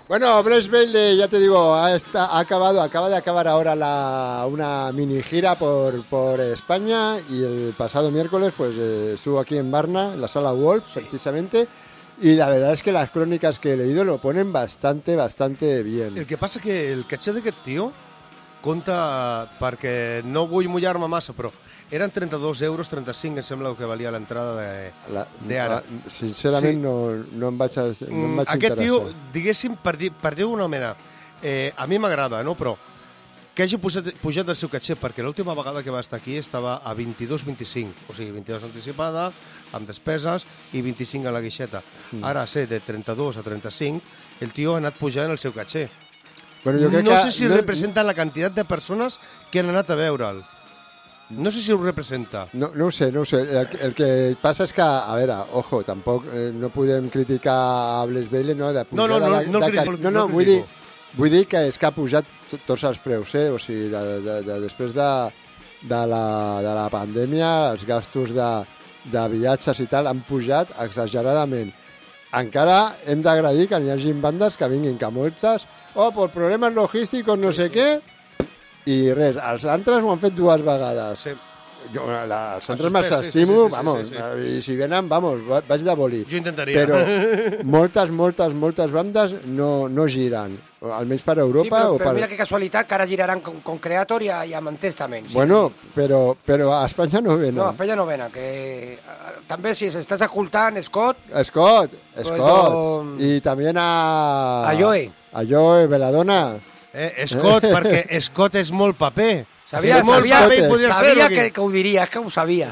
Bueno, Blaze Bailey, ya te digo, ha, está, ha acabado, acaba de acabar ahora la, una mini gira por, por España y el pasado miércoles pues eh, estuvo aquí en Barna, en la Sala Wolf, precisamente, y la verdad es que las crónicas que he leído lo ponen bastante, bastante bien. El que passa que el caché d'aquest tio compta, perquè no vull mullar-me massa, però eren trenta-dos euros, trenta-cinc, em sembla que valia l'entrada d'ara. Sincerament, sí. no, no em vaig, no em vaig Aquest interessar. tio, diguéssim, per dir, per dir d'una manera, eh, a mi m'agrada, no? Però que hagi pujat, pujat el seu caché, perquè l'última vegada que va estar aquí estava a vint-i-dos vint-i-cinc, o sigui, vint-i-dos anticipada, amb despeses, i vint-i-cinc a la guixeta. Mm. Ara, ser de trenta-dos a trenta-cinc, el tio ha anat pujant el seu caché. Bueno, jo crec no que sé si no, representa la quantitat de persones que han anat a veure'l. No sé si ho representa. No, no ho sé, no ho sé. El, el que passa és que, a veure, ojo, tampoc eh, no podem criticar a Blaze Bailey, no? De no, no, no, de, no, de, critico, no, no, no vull dir, vull dir que és que ha pujat tots els preus, eh? O sigui, de, de, de, després de, de, la, de la pandèmia, els gastos de, de viatges i tal han pujat exageradament. Encara hem d'agrair que n'hi hagi bandes que vinguin, que moltes, oh, per problemes logístics, no sé què, i res, els altres ho han fet dues vegades. Sí. Jo, la, els altres me'ls estimo, sí, sí, sí, vamos, sí, sí, sí. I si venen, vamos, vaig de boli. Jo intentaria. Però moltes, moltes, moltes bandes no, no giren, almenys per Europa. Sí, però, o però per... mira que casualitat, que ara giraran con, con Creator i, a, i amb Testament. Sí. Bueno, però, però a Espanya no venen. No, a Espanya no venen, que uh, també si estàs escoltant, Scott... Scott, Scott, pues jo... i també a... A Joe. A Joe, Belladonna. Eh, Scott, perquè Scott és molt paper. Sabia, sí, molt sabia, paper i podies sabia fer-ho que, que ho diria, és que ho sabia.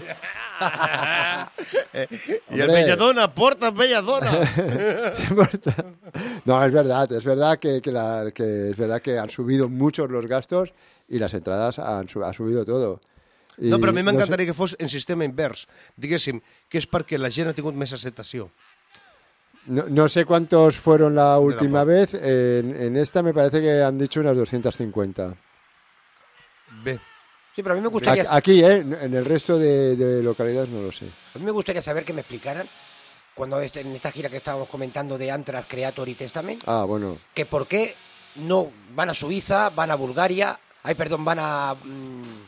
eh, I el Belladonna, porta Belladonna. No, es verdad, es verdad que, que, la, que es verdad que han subido muchos los gastos y las entradas han ha subido todo. I no, però a mi m'encantaria no sé... que fos en sistema invers. Diguéssim, que és perquè la gent ha tingut més acceptació. No, no sé cuántos fueron la última vez. En, en esta me parece que han dicho unas doscientas cincuenta. Bé. Sí, pero a mí me gustaría... Aquí, ¿eh? En el resto de, de localidades no lo sé. A mí me gustaría saber que me explicaran, cuando este, en esta gira que estábamos comentando de Anthrax, Creator y Testament, ah, bueno. que por qué no van a Suiza, van a Bulgaria, ay, perdón, van a... Mmm,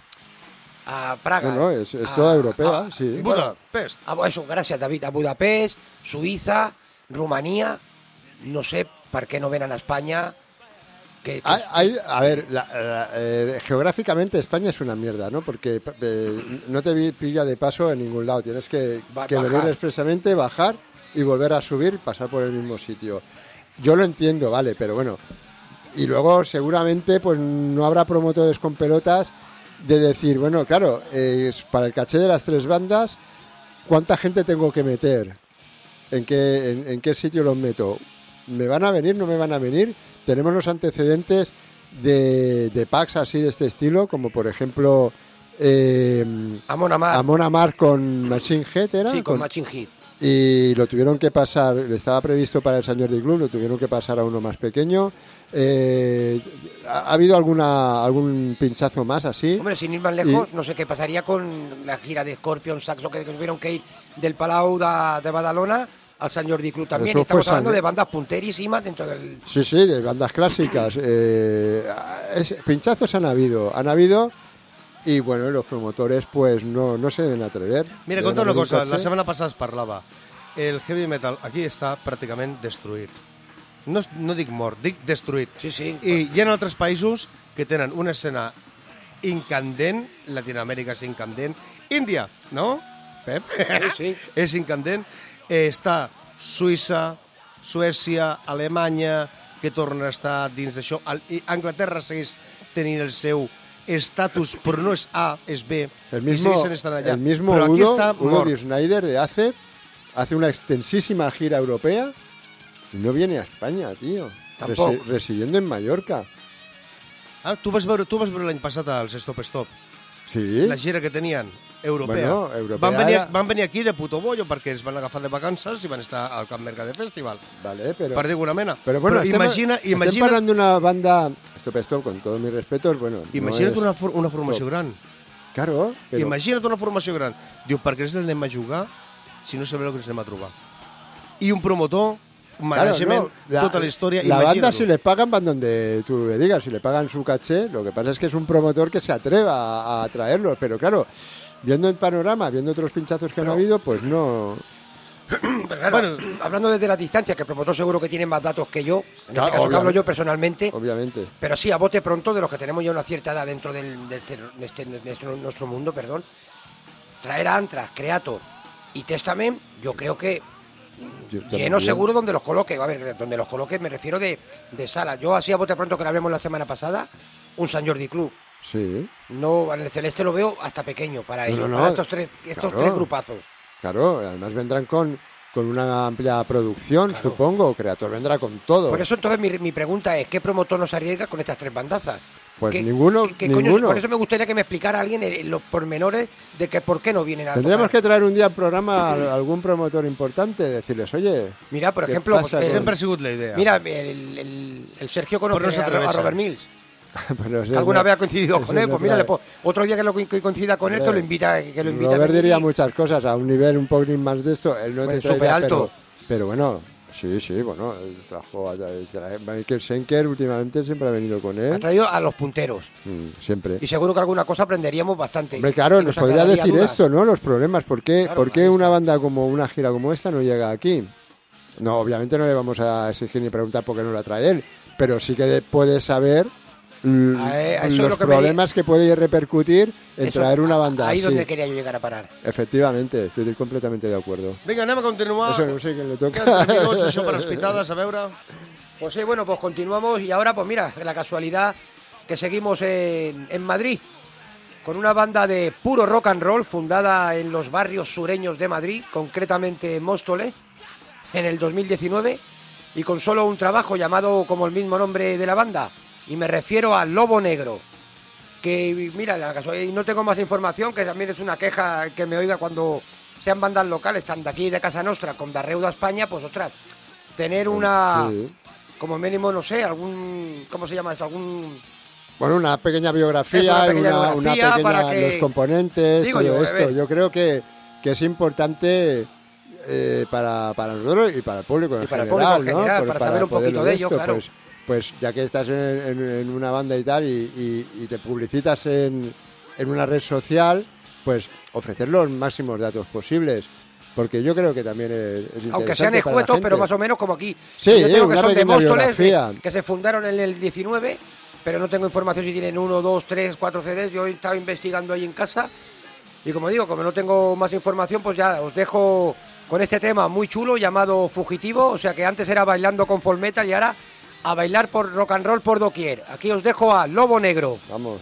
a Praga. No, no, es, es a, toda europea, a, sí. Budapest. Bueno, a, eso, gracias, David. A Budapest, Suiza, Rumanía, no sé per què no venen a España. Que, que hay, hay, a ver, la, la, eh, geográficamente España es una mierda, ¿no? Porque eh, no te pilla de paso en ningún lado. Tienes que, que venir expresamente, bajar y volver a subir, pasar por el mismo sitio. Yo lo entiendo, vale, pero bueno. Y luego seguramente pues no habrá promotores con pelotas de decir, bueno, claro, eh, es para el caché de las tres bandas, ¿cuánta gente tengo que meter? ¿En qué, en, en qué sitio los meto? ¿Me van a venir? ¿No me van a venir? Tenemos los antecedentes de, de packs así de este estilo, como por ejemplo eh, Amon Amarth. Amon Amarth con Machine Head, ¿era? Sí, con, con Machine Head. Y lo tuvieron que pasar, estaba previsto para el Señor del Club, lo tuvieron que pasar a uno más pequeño. Eh, ¿ha, ¿Ha habido alguna algún pinchazo más así? Hombre, sin ir más lejos, y... no sé qué pasaría con la gira de Scorpion, Saxo, que tuvieron que ir del Palau de, de Badalona al Sant Jordi Club también. Eso Estamos fue hablando sang... de bandas punterísimas dentro del... Sí, sí, de bandas clásicas. eh, es, pinchazos han habido, han habido... Y bueno, los promotores pues no, no se deben atrever. Mira, conta una cosa, la setmana passada es parlava. El heavy metal aquí està pràcticament destruït. No, no dic mort, dic destruït. Sí, sí. I hi ha altres països que tenen una escena incandent, Latinoamèrica és incandent, Índia, no, Pep? Sí, sí. És incandent. Eh, està Suïssa, Suècia, Alemanya, que tornen a estar dins d'això. Anglaterra segueix tenint el seu estatus, però no és A, és B. El mismo, allà. El mismo però Udo, està Udo Di Snyder de A C E P hace una extensísima gira europea y no viene a España, tío. Resi residiendo en Mallorca. Ah, tu vas veure, tu vas veure l'any passat als Stop Stop. Sí. La gira que tenien, europea. Bueno, europea van, venir, era... van venir aquí de puto bollo perquè es van agafar de vacances i van estar al Camp Mercader Festival. Vale, pero... Per dir alguna mena. Pero bueno, però estem, imagina, estem imagina... parlant d'una banda... Stop Stop, con todos mis respetos, bueno... Imagina't no una, for una formació top. gran. Claro, pero... Imagina't una formació gran. Diu, per què ens l'anem a jugar si no sabeu el que ens anem a trobar? I un promotor management, Claro, no, la, tota la història. La banda, imagina-t'ho. si le pagan, van donde tú le digas. Si le pagan su caché, lo que pasa es que es un promotor que se atreva a, a traerlos. Pero claro, viendo el panorama, viendo otros pinchazos que han habido, pues no... Pero claro, bueno, hablando desde la distancia, que el promotor seguro que tiene más datos que yo, en Claro, este caso que hablo obviamente. yo personalmente, Obviamente. pero sí, a bote pronto, de los que tenemos ya una cierta edad dentro del, de, este, de este- de este- nuestro mundo, perdón, traer a Anthrax, Creator y Testament, yo creo que Yo lleno también. seguro donde los coloque. A ver, donde los coloque me refiero de, de sala. Yo así a bote pronto, que lo hablemos la semana pasada, un San Jordi Club. Sí, No, en el Celeste lo veo hasta pequeño para No, ellos, no, para no. estos tres, estos Claro. tres grupazos. claro. Además vendrán con, con una amplia producción, Claro. supongo. Creator vendrá con todo. Por eso entonces mi, mi pregunta es, ¿qué promotor nos arriesga con estas tres bandazas? Pues ¿Qué- ninguno, qué- qué coño- ninguno. por eso me gustaría que me explicara alguien eh, los pormenores de que por qué no vienen a Tendríamos tocar. que traer un día al programa a algún promotor importante, decirles, oye... Mira, por ¿qué ejemplo, pasa eh, con- Sempre ha sigut la idea. Mira, el, el- el Sergio conoce Por no se a, Ro- a atravesan. Robert Mills. Pero Que eso alguna no- vez ha coincidido eso con él, no pues mira, trae. le po- otro día que lo que coincida con él, que lo invita, que lo invita. a Robert venir. diría muchas cosas a un nivel un poco más de esto. Él no Bueno, te traerá, superalto. pero, pero bueno, sí, sí, bueno, él trajo a, trae- Michael Schenker últimamente siempre ha venido con Ha él. traído a los punteros. Mm, siempre. Y seguro que alguna cosa aprenderíamos bastante. Hombre, claro, Y nos podría aclararía decir dudas. esto, ¿no? Los problemas. ¿Por qué, Claro, ¿por qué ahí una está. banda como una gira como esta no llega aquí? No, obviamente no le vamos a exigir ni preguntar por qué no la trae él, pero sí que puede saber l- A- a eso es los lo que me- problemas que puede repercutir en Eso, traer una a- banda Ahí así. donde quería yo llegar a parar. Efectivamente, estoy completamente de acuerdo. Vinga, anem a continuar. Eso no sé quién le toca. Queden minuts, això per espitades, a veure... Pues sí, bueno, pues continuamos y ahora, pues mira, la casualidad que seguimos en, en Madrid con una banda de puro rock and roll fundada en los barrios sureños de Madrid, concretamente en Móstoles, en el dos mil diecinueve, y con solo un trabajo llamado como el mismo nombre de la banda, y me refiero a Lobo Negro, que mira, la casualidad, y no tengo más información, que también es una queja que me oiga cuando sean bandas locales, están de aquí de Casa Nostra, con Darreuda España, pues ostras, tener una... Sí. Como mínimo, no sé, algún... ¿Cómo se llama esto? Algún... Bueno, una pequeña biografía, Eso, una una, pequeña una biografía pequeña, para que- los componentes, Digo todo yo, a esto. ver. Yo creo que, que es importante eh, para, para nosotros y para el público en Y para el general, público en ¿no? general, Por- para saber un poder poquito ver de ello, esto, claro. Pues, pues ya que estás en, en- en una banda y tal y, y- y te publicitas en, en una red social, pues ofrecer los máximos datos posibles. Porque yo creo que también es, es interesante. Aunque sean para la escuetos, gente. pero más o menos como aquí. Sí, Yo tengo que una son de pequeña Móstoles, biografía. de- que se fundaron en el diecinueve, pero no tengo información si tienen uno, dos, tres, cuatro C Ds. Yo he estado investigando ahí en casa. Y como digo, como no tengo más información, pues ya os dejo con este tema muy chulo llamado Fugitivo. O sea que antes era bailando con folk metal y ahora a bailar por rock and roll por doquier. Aquí os dejo a Lobo Negro. Vamos.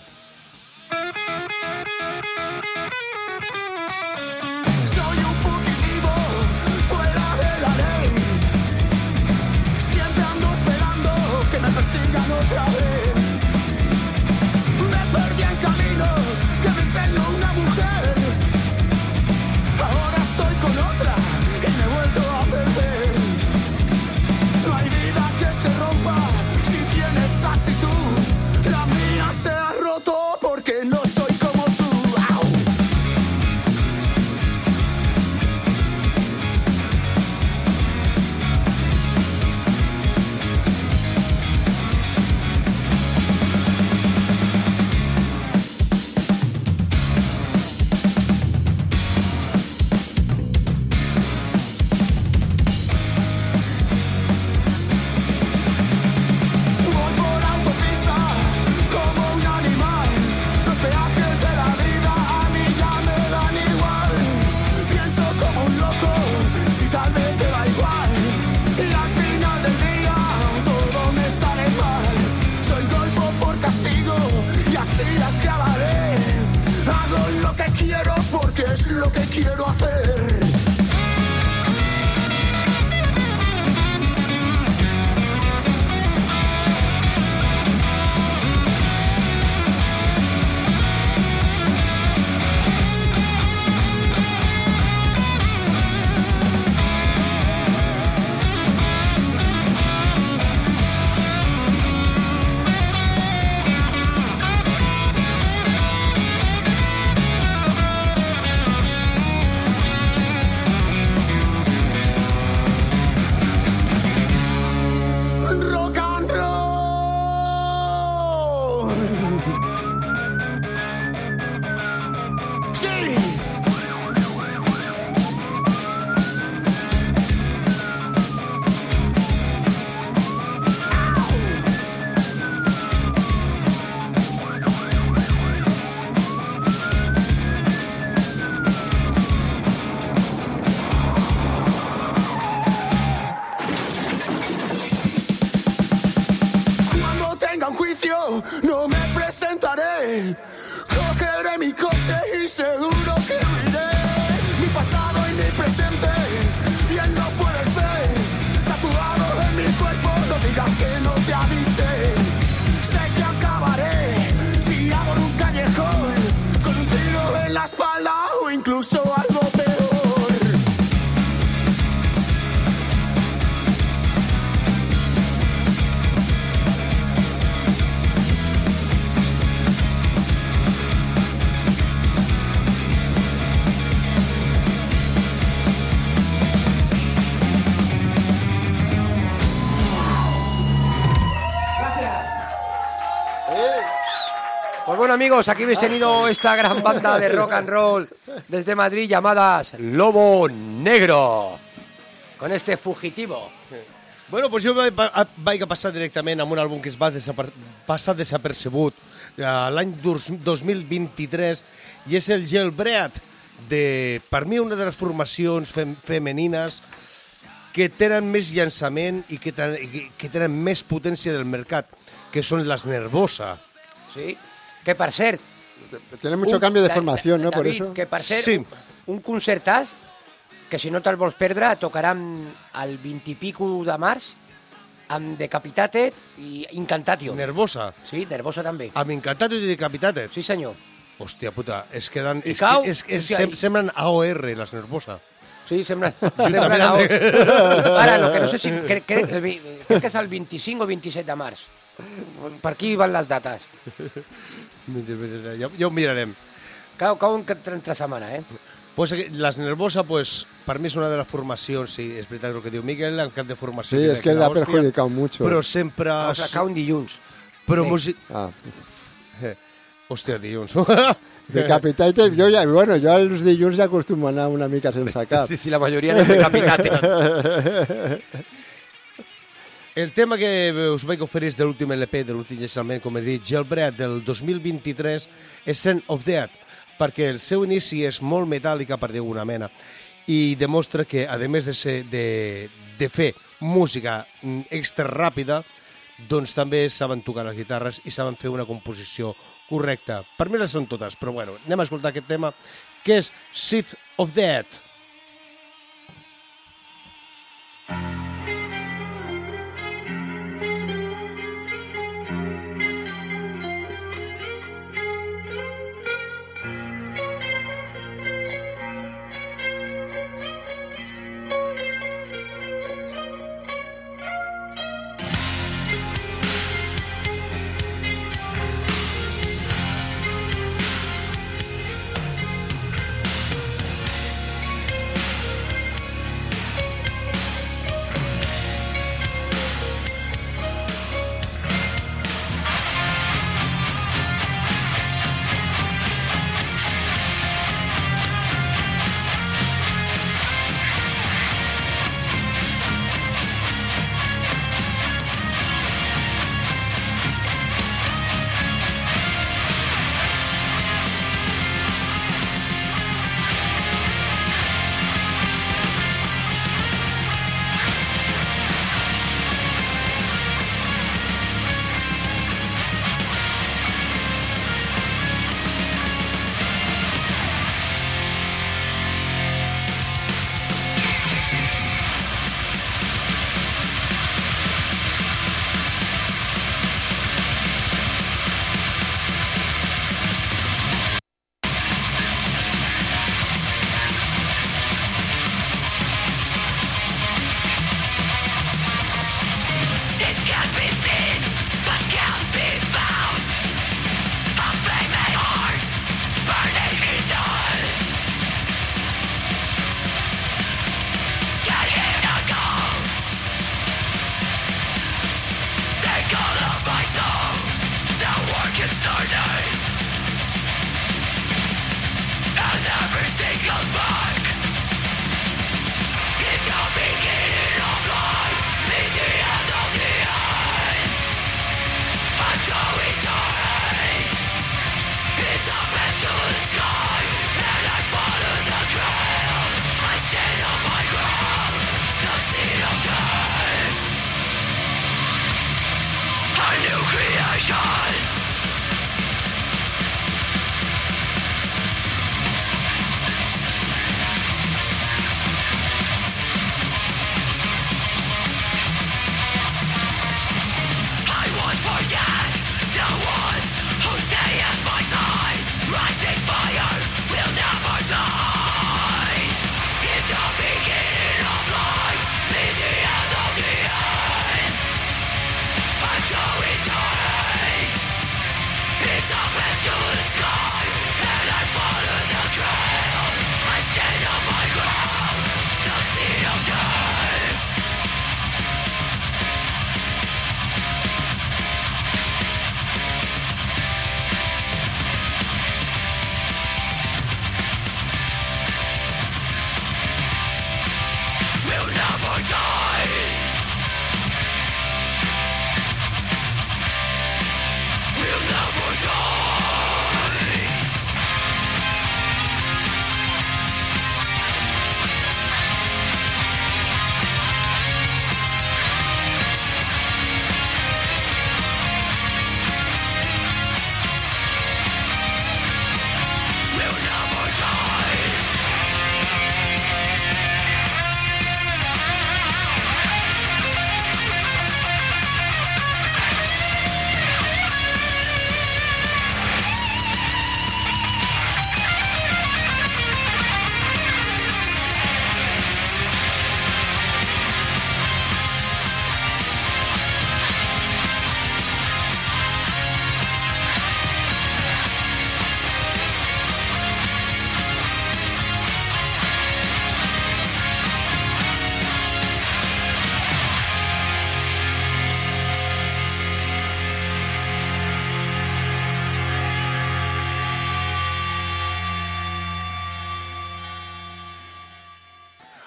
Soy un fugitivo fuera de la ley. Siempre ando esperando que me persigan otra vez. Me perdí en caminos que me enseñó una mujer. Ahora estoy con otra y me he vuelto a perder. No hay vida que se rompa si tienes actitud. La mía se ha roto porque no soy como tú. ¡Au! Cogeré mi coche y seguro que huiré. Mi pasado y mi presente, bien lo puedes ver. Tatuado en mi cuerpo, no digas que no te avisé. Sé que acabaré tirado en un callejón, con un tiro en la espalda o incluso algo peor. Pues bueno, amigos, aquí habéis tenido esta gran banda de rock and roll desde Madrid llamadas Lobo Negro, con este fugitivo. Bueno, doncs jo vaig, vaig a passar directament amb un àlbum que es va desaper passar desapercebut uh, l'any dos mil vint-i-tres i és el Jailbreak, de, per mi una de les formacions fem femenines que tenen més llançament i que, ten que tenen més potència del mercat, que són les Nervosa. Sí, que per cert... Tiene mucho un, cambio de formación, ¿no? David, por eso. Que per cert, sí. un, un concertàs que si no te'l vols perdre tocaran el vint i pico de març amb Decapitate i Incantatio. Nervosa? Sí, Nervosa també. Amb Incantatio i Decapitate? Sí, senyor. Hòstia puta, es queden... I es, cau, es, es, hòstia, sem, semblen A O R, les Nervosa. Sí, semblen... semblen a... Ara, lo que no sé si... Crec, crec, el, crec que és el vint-i-cinc o vint-i-set de març. Per aquí van les dates. Ja, ja ho mirarem. Cau, cau entre setmana, eh? Pues les Nervosa, pues, per mi és una de les formacions, sí, és veritat el que diu Miguel, en cap de formació. Sí, és que l'ha perjudicado mucho. Però sempre... O sigui, cau un dilluns. Però sí. músic... Ah. Eh, hòstia, dilluns. Decapitate, jo ja, bueno, jo els dilluns ja acostumo a anar una mica sense cap. Sí, sí, la majoria anem Decapitate. El tema que us vaig oferir és de l'últim L P, de l'últim llançament, com he dit, Jailbreak, del dos mil vint-i-tres, és Scent of Death, perquè el seu inici és molt metàl·lica, per dir alguna mena, i demostra que, a més de, ser, de, de fer música extra ràpida, doncs també saben tocar les guitarres i saben fer una composició correcta. Per mi les són totes, però bueno, anem a escoltar aquest tema, que és Scent of Death.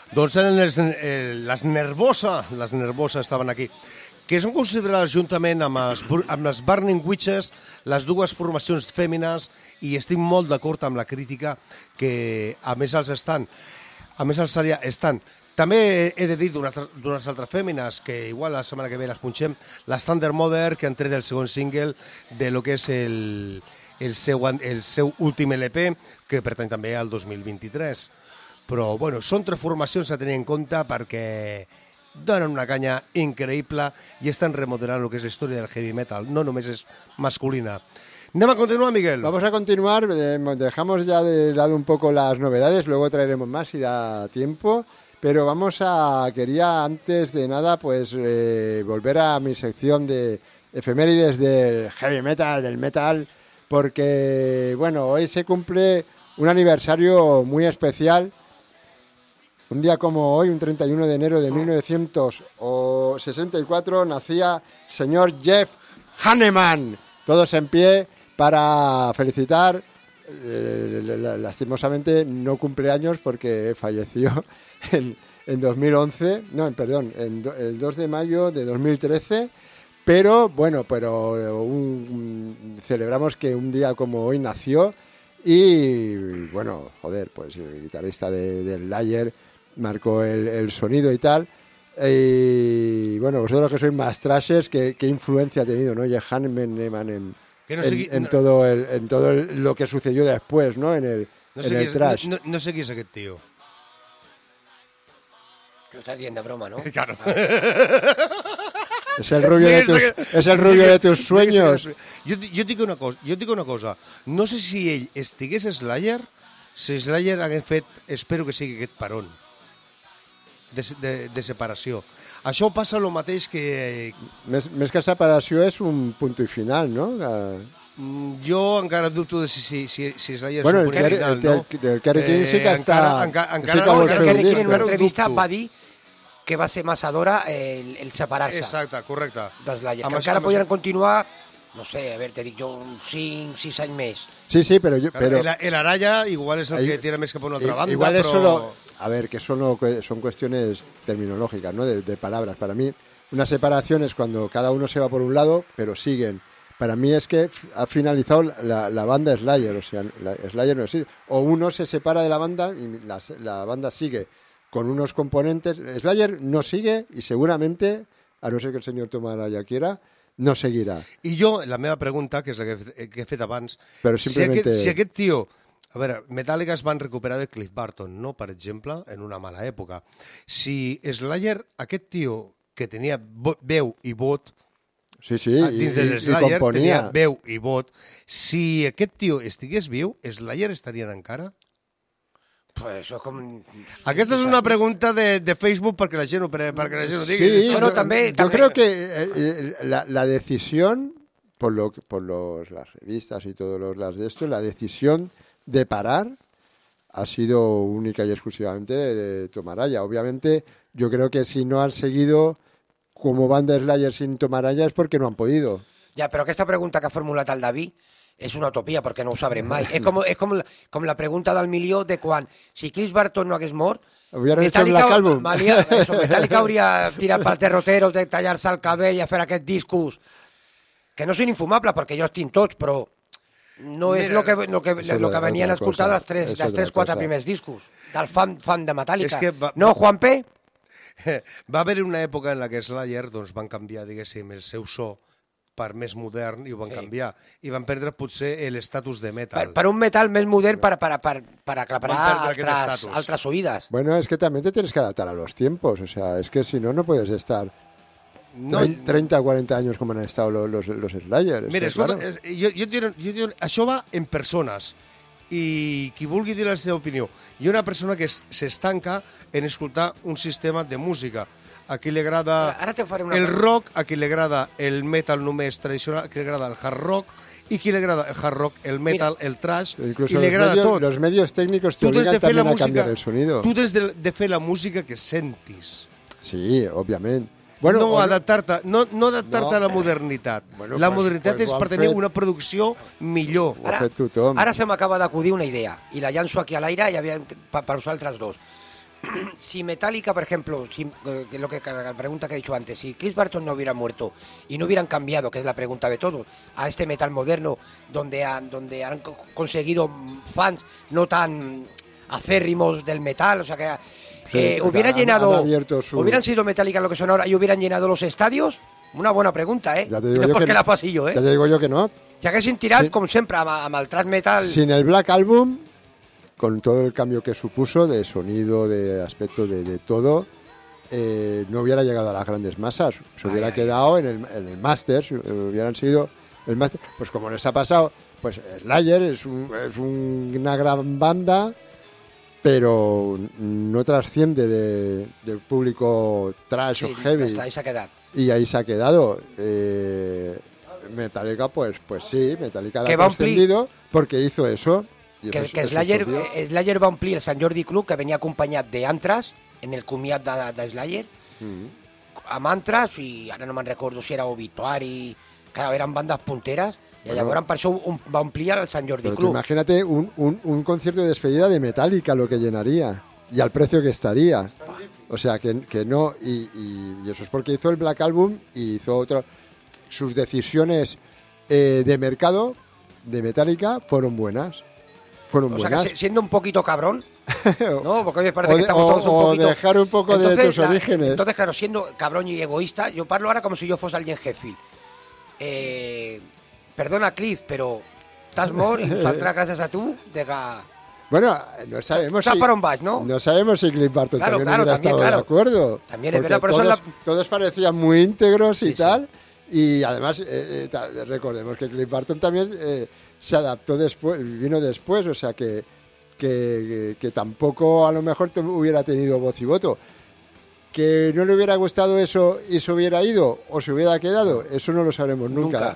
Doncs eren les, eh, les Nervosa, les Nervosa estaven aquí, que són considerades juntament amb les, amb les Burning Witches les dues formacions fèmines, i estic molt d'acord amb la crítica que a més els estan, a més els estan. També he de dir d'unes altres fèmines, que igual la setmana que ve les punxem, les Thunder Mother, que han tret el segon single de lo que és el, el, seu, el seu últim L P, que pertany també al dos mil vint-i-tres. Però, bueno, són tres formacions a tenir en compte perquè donen una canya increïble i estan remodelant el que és la història del heavy metal, no només és masculina. ¿Anem a continuar, Miguel? Vamos a continuar, eh, dejamos ya de lado un poco las novedades, luego traeremos más si da tiempo, pero vamos a, quería antes de nada, pues eh, volver a mi sección de efemérides del heavy metal, del metal, porque, bueno, hoy se cumple un aniversario muy especial. Un día como hoy, un treinta y uno de enero de mil novecientos sesenta y cuatro, nacía señor Jeff Hanneman. Todos en pie para felicitar. Eh, lastimosamente no cumple años porque falleció en, en dos mil once, no, perdón, en do, el dos de mayo de dos mil trece. Pero bueno, pero un, un, celebramos que un día como hoy nació. Y bueno, joder, pues el guitarrista de, de Slayer marcó el, el sonido y tal. Y bueno, vosotros que sois más trashers, ¿qué, qué influencia ha tenido, ¿no? Jeff Hanneman en, no en, en, todo, el, en todo el, lo que sucedió después, ¿no? En el, no en el es, trash. No, no sé quién es aquest tío. Que lo estás diciendo de broma, ¿no? Claro. Es el rubio de tus, és el rubio de tus sueños. Jo, jo, dic una cosa, jo dic una cosa. No sé si ell estigués a Slayer, si Slayer hagués fet, espero que sigui aquest parón de, de, de separació. Això passa el mateix que... Més, més que separació és un punt i final, no? Jo encara dubto de si, si, si, si Slayer bueno, és un punt i final, no? El, el, el Kerry King sí que està... Encara, encara, encara, no, el Kerry King en una entrevista va dir que va ser massa d'hora el, el separar-se. Exacte, correcte. Slayer, que encara podien continuar, no sé, a veure, te dic jo, uns cinc sis anys més. Sí, sí, pero yo... Pero, el, el Araya igual es el que tira més cap a una altra banda, igual però... es solo... A ver, que solo son cuestiones terminológicas, ¿no? De, de palabras. Para mí, una separación es cuando cada uno se va por un lado, pero siguen. Para mí es que ha finalizado la, la banda Slayer, o sea, la, Slayer no existe. O uno se separa de la banda y la, la banda sigue con unos componentes. Slayer no sigue y seguramente, a no ser que el señor Tomaraya quiera, no seguirà. I jo, la meva pregunta, que és la que, que he fet abans, Però simplemente... si, aquest, si aquest tio... A veure, Metallica es van recuperar de Cliff Burton, no? Per exemple, en una mala època. Si Slayer, aquest tio que tenia veu i vot, sí, sí, dins de Slayer tenia veu i vot, si aquest tio estigués viu, Slayer estarien encara? Pues això com... Aquesta és una pregunta de, de Facebook perquè la gent ho, perquè la gent ho digui. Sí, bueno, també, yo també... creo que eh, la, la decisión, por, lo, por los, las revistas y todos los las de esto, la decisión de parar ha sido única y exclusivamente de, de Tomaraya. Obviamente, yo creo que si no han seguido como banda Slayer sin Tomaraya es porque no han podido. Ja, però aquesta pregunta que ha formulat el David és una utopia, perquè no ho sabrem mai. és com, és com, la, com la pregunta del milió de quan, si Chris Barton no hagués mort, Metallica, Malia, eso, Metallica hauria tirat pel terrotero de tallar-se el cabell i a fer aquests discos, que no són infumables, perquè jo els tinc tots, però no és el que, lo que, lo que venien a escoltar dels tres, dels tres, quatre primers discos, del fan, fan de Metallica. Es que va, no, Juan P? Va haver una època en la que Slayer doncs, van canviar, diguéssim, el seu so per més modern i ho van sí. canviar. I van perdre potser l'estatus de metal. Per, per un metal més modern per, per, per, per aclaparar altres, altres oïdes. Bueno, es que también te tienes que adaptar a los tiempos. O sea, es que si no, no puedes estar no, treinta o cuarenta años como han estado los, los, los Slayers. Mira, escolta, claro. jo, jo, diré, jo diré, això va en persones. I qui vulgui dir la seva opinió. Hi ha una persona que s'estanca en escoltar un sistema de música. A qui li agrada Ara te faré una el rock, a qui li agrada el metal només tradicional, a qui li agrada el hard rock, i qui li agrada el hard rock, el metal, Mira, el trash, incluso i li agrada medios, tot. Los medios técnicos te obligan también a cambiar el sonido. Tu tens de, de fer la música que sentis. Sí, obviamente. Bueno, no o adaptar-te no, no adaptar no. a la modernitat. Bueno, la pues, modernitat pues, és per tenir fet... una producció millor. Ara, ara se m'acaba d'acudir una idea, i la llanço aquí a l'aire i havia, per, per vosaltres dos. si Metallica, por ejemplo, si, eh, lo que la pregunta que he dicho antes, si Cliff Burton no hubiera muerto y no hubieran cambiado, que es la pregunta de todos, a este metal moderno donde han, donde han co- conseguido fans no tan acérrimos del metal, o sea que Sí, eh, hubiera han- llenado, han abierto su- hubieran sido Metallica lo que son ahora y hubieran llenado los estadios. Una buena pregunta, ¿eh? Ya te I digo no yo perquè que la no. faci jo, eh? Ya te digo yo que no. Si haguessin tirat, Sí. com sempre, amb, amb el thrash metal... Sin el Black Album, con todo el cambio que supuso de sonido, de aspecto, de, de todo, eh, no hubiera llegado a las grandes masas. Se Ay, hubiera ay. quedado en el, en el Masters, eh, hubieran sido el Masters. Pues como les ha pasado, pues Slayer es, un, es un- una gran banda, pero no trasciende de- del público trash Sí, o heavy. hasta ahí s'ha quedat. Y ahí se ha quedado. Eh, Metallica, pues, pues sí, Metallica la Que ha va a omplir- trascendido porque hizo eso. Y Que, eso es- que eso es Slayer, obvio. eh, Slayer va omplir el Sant Jordi Club, que venia acompanyat d'Antras, en el comiat de, de Slayer, Mm. amb Antras, i ara no me'n recordo si era Obituari, que eren bandes punteres, i Bueno. llavors per això un, va omplir el Sant Jordi Pero tú Club. imagínate un, un, un concierto de despedida de Metallica, lo que llenaría y al precio que estaría. O sea, que, que no. Y, y- y eso es porque hizo el Black Album y hizo otro. Sus decisiones eh, de mercado de Metallica fueron buenas. Fueron O sea, buenas. que se- siendo un poquito cabrón, ¿no? Porque hoy parece O que de- estamos o- todos un o poquito... dejar un poco de tus orígenes. Entonces, claro, siendo cabrón y egoísta, yo parlo ahora como si yo fuese alguien Sheffield. Eh, perdona, Cliff, pero t'has mort i nosaltres, gràcies a tu, de que... Bueno, no sabemos Estás si, para un baix, ¿no? no sabemos si Cliff Barton Claro, también claro, hubiera también, estado claro. de acuerdo. También es Porque verdad, por eso todos, es la- todos parecían muy íntegros y Sí, sí. tal. Y además, eh, eh, ta- recordemos que Cliff Barton también eh, se adaptó después, vino después, o sea que, que, que tampoco a lo mejor te- hubiera tenido voz y voto. Que no le hubiera gustado eso y se hubiera ido o se hubiera quedado, eso no lo sabremos nunca. Nunca.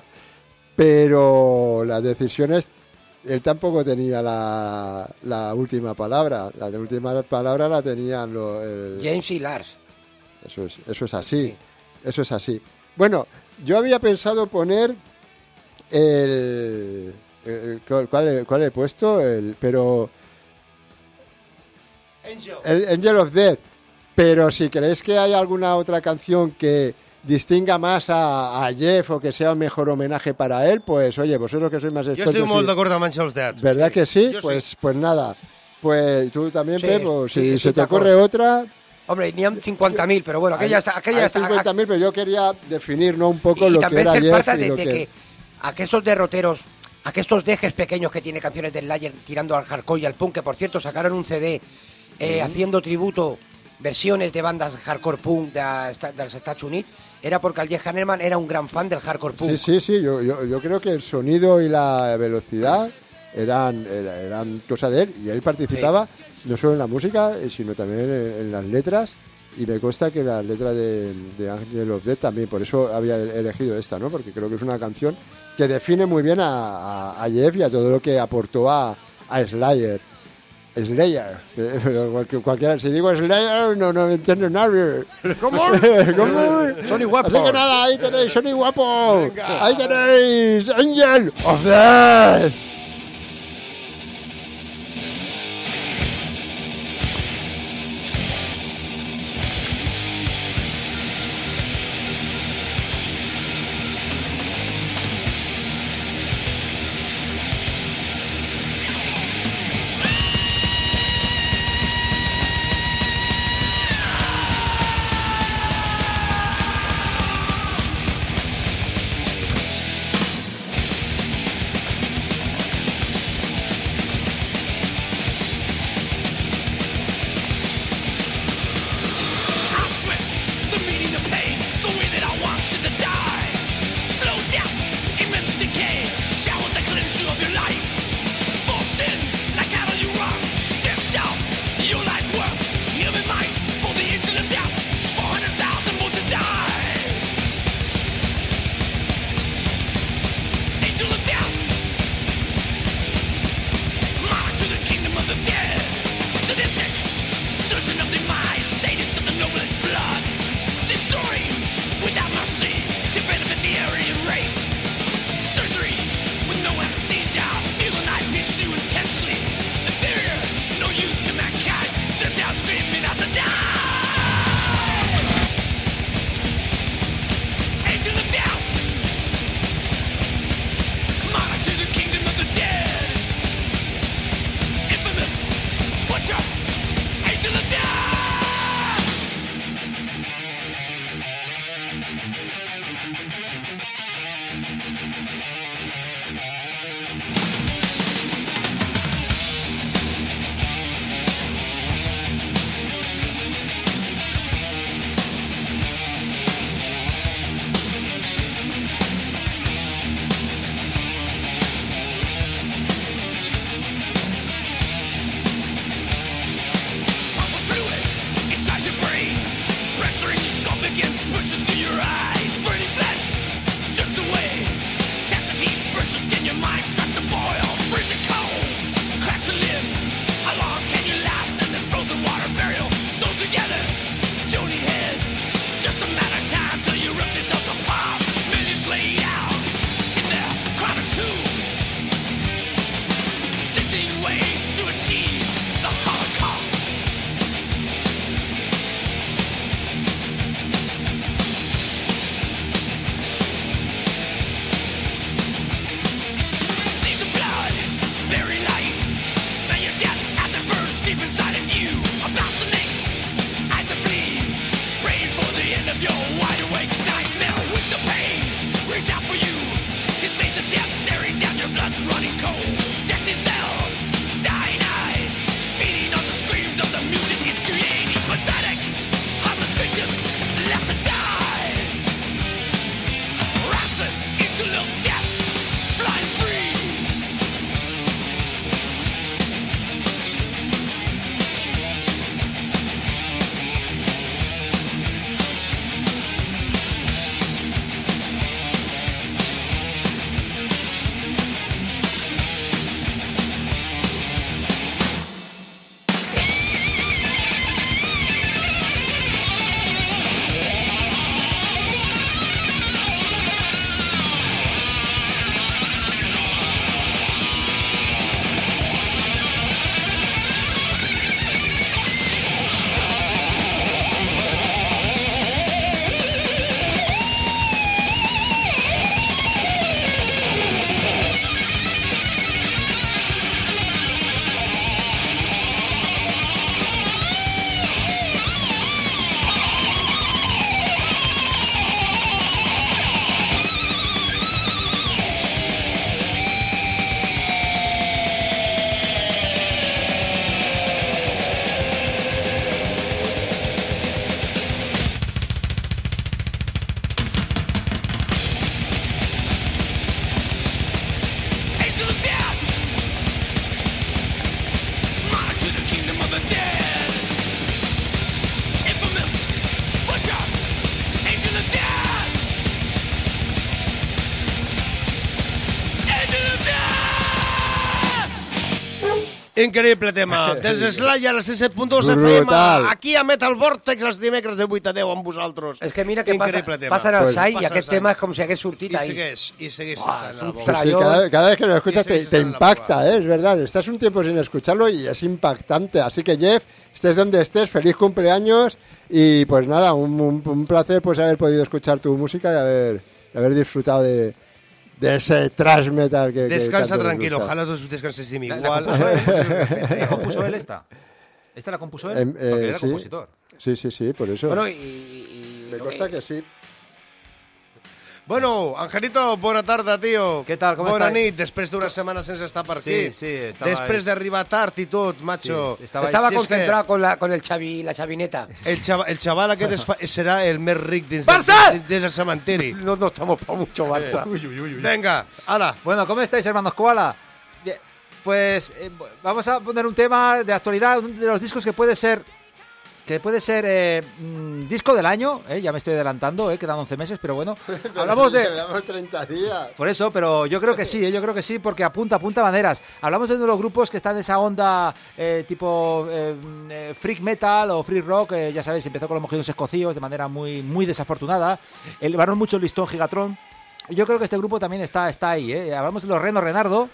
Pero las decisiones, él tampoco tenía la, la última palabra. La de última palabra la tenían los... el- James y Lars. Eso es, eso es así. Sí. Eso es así. Bueno, yo había pensado poner el... el- ¿cuál, cuál he, cuál he puesto? El, pero... El Angel of Death. Pero si creéis que hay alguna otra canción que distinga más a, a Jeff o que sea un mejor homenaje para él, pues oye, vosotros que sois más Jo expertos... estic molt y- d'acord amb Angels Dead. ¿Verdad que sí? Jo Pues, sí. pues nada. Pues tú también, Sí, Pep, o sí, si estoy se te de acuerdo. ocurre otra... Hombre, n'hi ha cinquanta mil, però bueno, aquella, està, aquella Hay està, cincuenta mil, pero yo quería definir, ¿no? Un poco y lo que también era ser Jeff parte y de, lo de que... que aquestos derroteros, aquestos dejes pequeños que tiene canciones del Slayer tirando al hardcore y al punk, que por cierto sacaron un C D eh, haciendo tributo, versiones de bandas hardcore punk de, esta- dels Estats Units, era porque el Jeff Hanneman era un gran fan del hardcore punk. Sí, sí, sí, yo, yo, yo creo que el sonido y la velocidad eran, era- eran cosa de él y él participaba no solo en la música, eh, sino también en, en las letras y me consta que las letras de, de Angel of Death también, por eso había elegido esta, ¿no? Porque creo que es una canción que define muy bien a, a, a Jeff y a todo lo que aportó a, a Slayer. Slayer, eh, pero cualquier- cualquiera, si digo Slayer no, no me entiende nadie. ¿Cómo? ¿Cómo? Sony Guapo. Así que nada, ahí tenéis, Sony Guapo. Ahí tenéis, Angel of Death. Increïble tema. Dels Slayer, a cent set punt dos F M, aquí a Metal Vortex, els dimecres de vuit a deu amb vosaltres. És que mira què passa, tema. passen els Pues, anys i aquest tema és com si hagués sortit I ahí. segueix, i segueix Buah, estant és en un la boca. tra- Sí, cada, cada vez que lo escuchas Y te, se te en la impacta, boca. ¿eh? Es verdad. Estás un tiempo sin escucharlo y es impactante. Así que, Jeff, estés donde estés, feliz cumpleaños y pues nada, un, un, un placer pues haber podido escuchar tu música y haber, haber disfrutado de, de ese thrash metal que Descansa que tanto nos tranquilo, gusta. ojalá tú descanses de mí La, la igual. compuso él. ¿La compuso él esta? ¿Esta la compuso él? Em, Porque eh, él era sí. compositor. Sí, sí, sí, por eso. Bueno, y... y Me lo consta que- que sí. Bueno, Angelito, bona tarda, tio. Què tal, com Bona estàs? nit, després d'una setmana sense estar per Sí, aquí. sí, estava- Després d'arribar tard i tot, macho. Sí, estava- Estaba Si és concentrado con, la, con el Xavi, la chavineta. que el, xaval, el xaval aquest es fa, serà el més ric dins, Barça! del, dins del cementiri. No, no estamos para mucho, Barça. Venga, ala. Bueno, ¿cómo estáis, hermanos Koala? Bien, pues eh, vamos a poner un tema de actualidad, uno de los discos que puede ser que puede ser eh, mm, disco del año, eh, ya me estoy adelantando, eh, quedan once meses, pero bueno, hablamos de... Llevamos treinta días. Por eso, pero yo creo que sí, eh, yo creo que sí, porque apunta, apunta maneras. Hablamos de uno de los grupos que están en esa onda eh, tipo eh, eh, freak metal o freak rock, eh, ya sabéis, empezó con los mojinos escocíos de manera muy, muy desafortunada, elevaron mucho el listón Gigatron. Yo creo que este grupo también está, está ahí, eh. Hablamos de los Reno Renardo.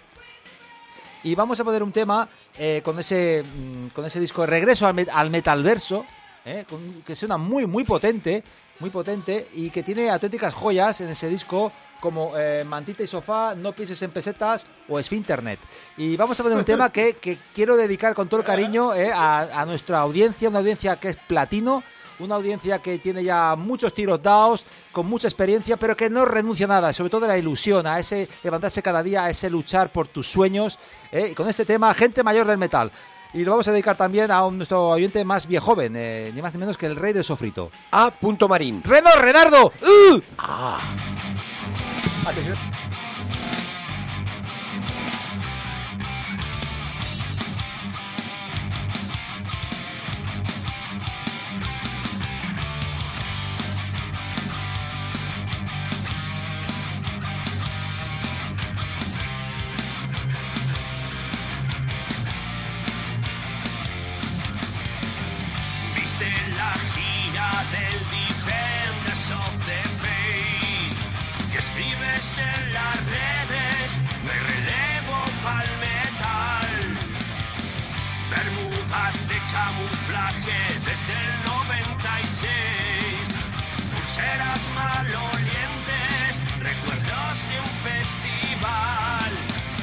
Y vamos a poner un tema eh, con ese mm, con ese disco de regreso al, met al metalverso, eh, con, que suena muy muy potente, muy potente y que tiene auténticas joyas en ese disco como eh, Mantita y Sofá, No pienses en pesetas o Esfinternet. Y vamos a poner un tema que, que quiero dedicar con todo el cariño eh, a, a nuestra audiencia, una audiencia que es platino, una audiencia que tiene ya muchos tiros dados, con mucha experiencia, pero que no renuncia a nada, sobre todo a la ilusión, a ese levantarse cada día, a ese luchar por tus sueños. ¿eh? Y con este tema, gente mayor del metal. Y lo vamos a dedicar también a un, nuestro oyente más viejo joven, eh, ni más ni menos que el rey del sofrito. A. Marín. ¡Reno, Renardo! ¡Uh! Ah. Atención. Viste la gira del Defenders of the Faith que escribes en las redes, no hay relevo pa'l metal. Bermudas de camuflaje desde el noventa y seis, pulseras malolientes, recuerdos de un festival.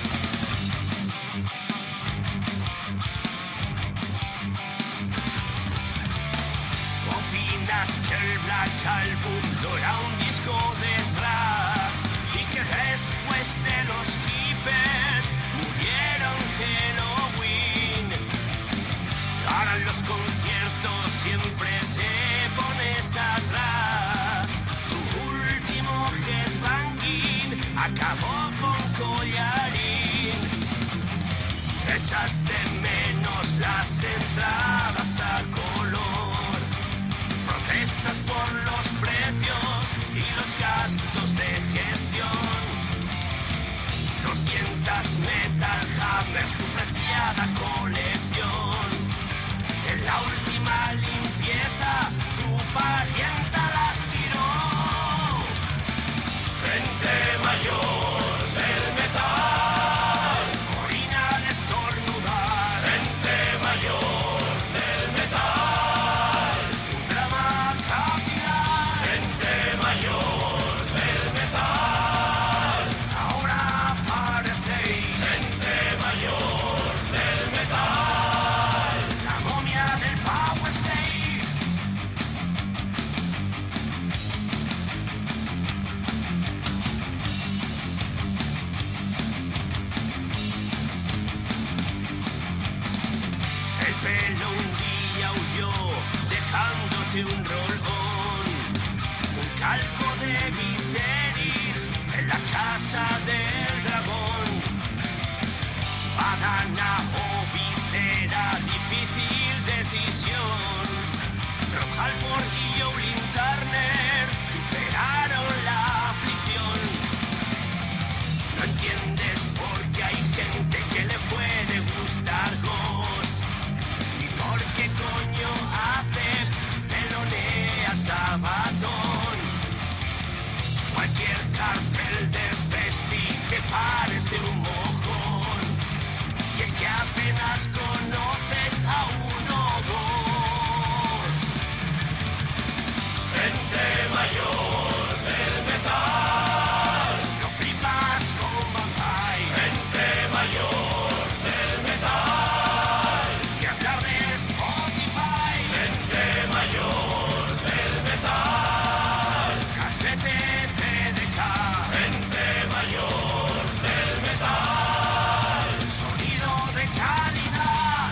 Opinas que el Black Album no era un disco de thrash y que después de los Keepers murieron Halloween. Ahora en los conciertos siempre te pones atrás. Tu último headbanging acabó con collarín. Echas de menos las entradas a color. Protestas por los precios y los gastos de gestión. doscientas Metal Hammers, tu preciada colección. En la última limpieza, tu parienta las tiró. Gente mayor del metal, orina al estornudar. Gente mayor del metal, un drama capital. Gente mayor del metal, ahora aparecéis. Gente mayor del metal, la momia del Power Slave. El pelo un día huyó, dejándote un roll-on. Un calco de Viserys en la casa del dragón. Badana o visera, difícil decisión. Rob Halford y Jolin Turner superaron la aflicción. No entiendes por qué hay gente que le puede gustar Ghost. quizás conoces a uno o dos. Gente mayor del metal, no flipas con Banzai. Gente mayor del metal, y hablar de Spotify. Gente mayor del metal, casete T D K. Gente mayor del metal, sonido de calidad.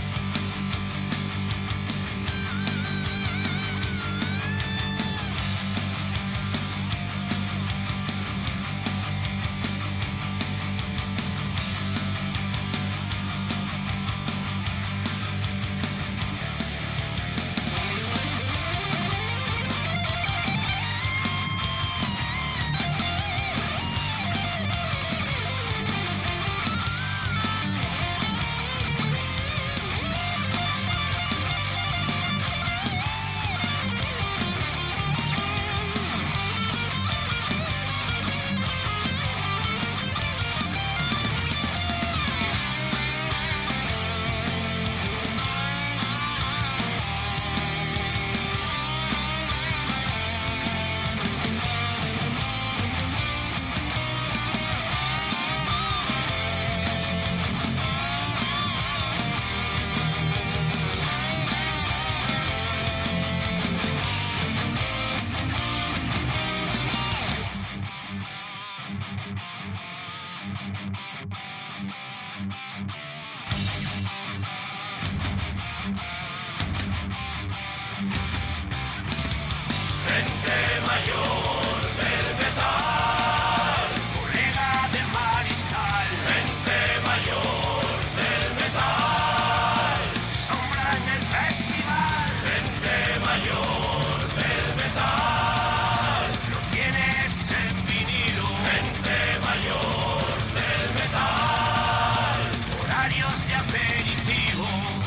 Gente mayor del metal, colega de mariscal. Gente mayor del metal, sombra en el festival. Gente mayor del metal, lo tienes en vinilo. Gente mayor del metal, horarios de aperitivo.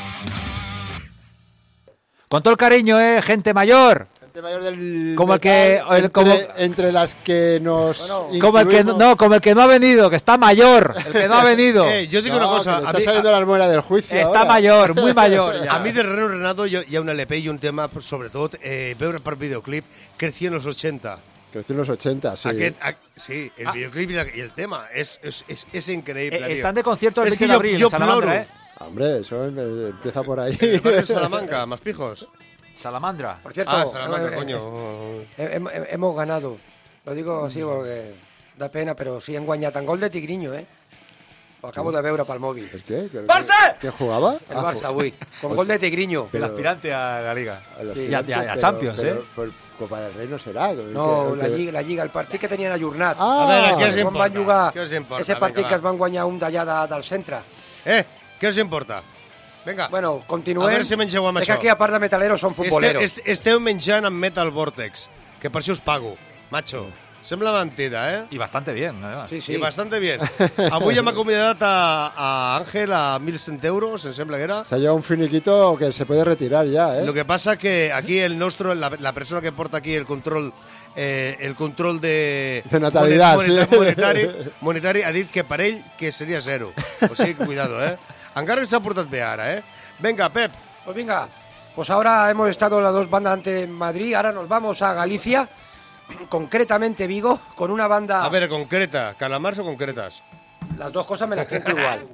Con todo el cariño, ¿eh? Gente mayor. Gente mayor del Como el que- metal, el- como- entre, entre las que nos Como el que incluimos- no, como el que no ha venido, que está mayor. El que no ha venido. Eh, yo digo No, una cosa, que le a está mí, saliendo la muela del juicio Está ahora. mayor, muy mayor. ya. a mi de Reno Renado hi ha, hi ha un L P i un tema, sobretot, eh, veure per videoclip, crecí en los ochenta. Creció en los ochenta, sí. Aquest, a, sí, el Ah. videoclip y, la- y el tema es, es, es, es increíble. Eh, tío. están de concierto el Es veinte que de yo- abril yo en Salamandra, ploro. ¿eh? Hombre, eso eh, empieza por ahí. En el barrio de Salamanca, más pijos. Salamandra. Por cierto, Ah, Salamanca, eh, coño. eh, hem- hem- hemos ganado. Lo digo así porque da pena, pero sí hem guanyat en gol de Tigriño, eh? Ho acabo de veure pel mòbil. ¿El qué? ¿Qué, ¡Barça! ¿Qué jugaba? El Ah, Barça avui, con gol de Tigriño. Pero- aspirante a la liga. a los Sí. Ya- gigantes, ya- ya pero- Champions, pero- ¿eh? pero Copa del Rey no será. No, el que- la el que- Lliga, la Lliga, el partit que tenien ajornat. Ah, A veure, què us Quan importa? van jugar Què us importa? ese partit Vinga, que va. es van guanyar un d'allà de, del centre. Eh, què us importa? Vinga. Bueno, continuem. A veure si mengeu amb És que això. aquí, a part de metaleros, són futboleros. Este, este, esteu menjant amb Metal Vortex, que per això us pago. Macho, sembla mentida, eh? Y bastante bien, además. Sí, sí. I bastante bien. Avui hem acomiadat a, a Ángel a mil cent euros, em sembla que era. Se ha llevado un finiquito que se puede retirar ya, ¿eh? Lo que pasa que aquí el nuestro, la, la persona que porta aquí el control, eh, el control de, De natalidad, monet- sí. monetari, monetari ha dit que per ell que seria zero. O sigui, cuidado, eh? Encara que s'ha portat bé ara, eh? Venga, Pep. Pues venga, pues ahora hemos estado las dos bandas ante Madrid, ahora nos vamos a Galicia, concretamente Vigo, con una banda... A ver, concreta, calamars o concretas? Las dos cosas me las creo igual.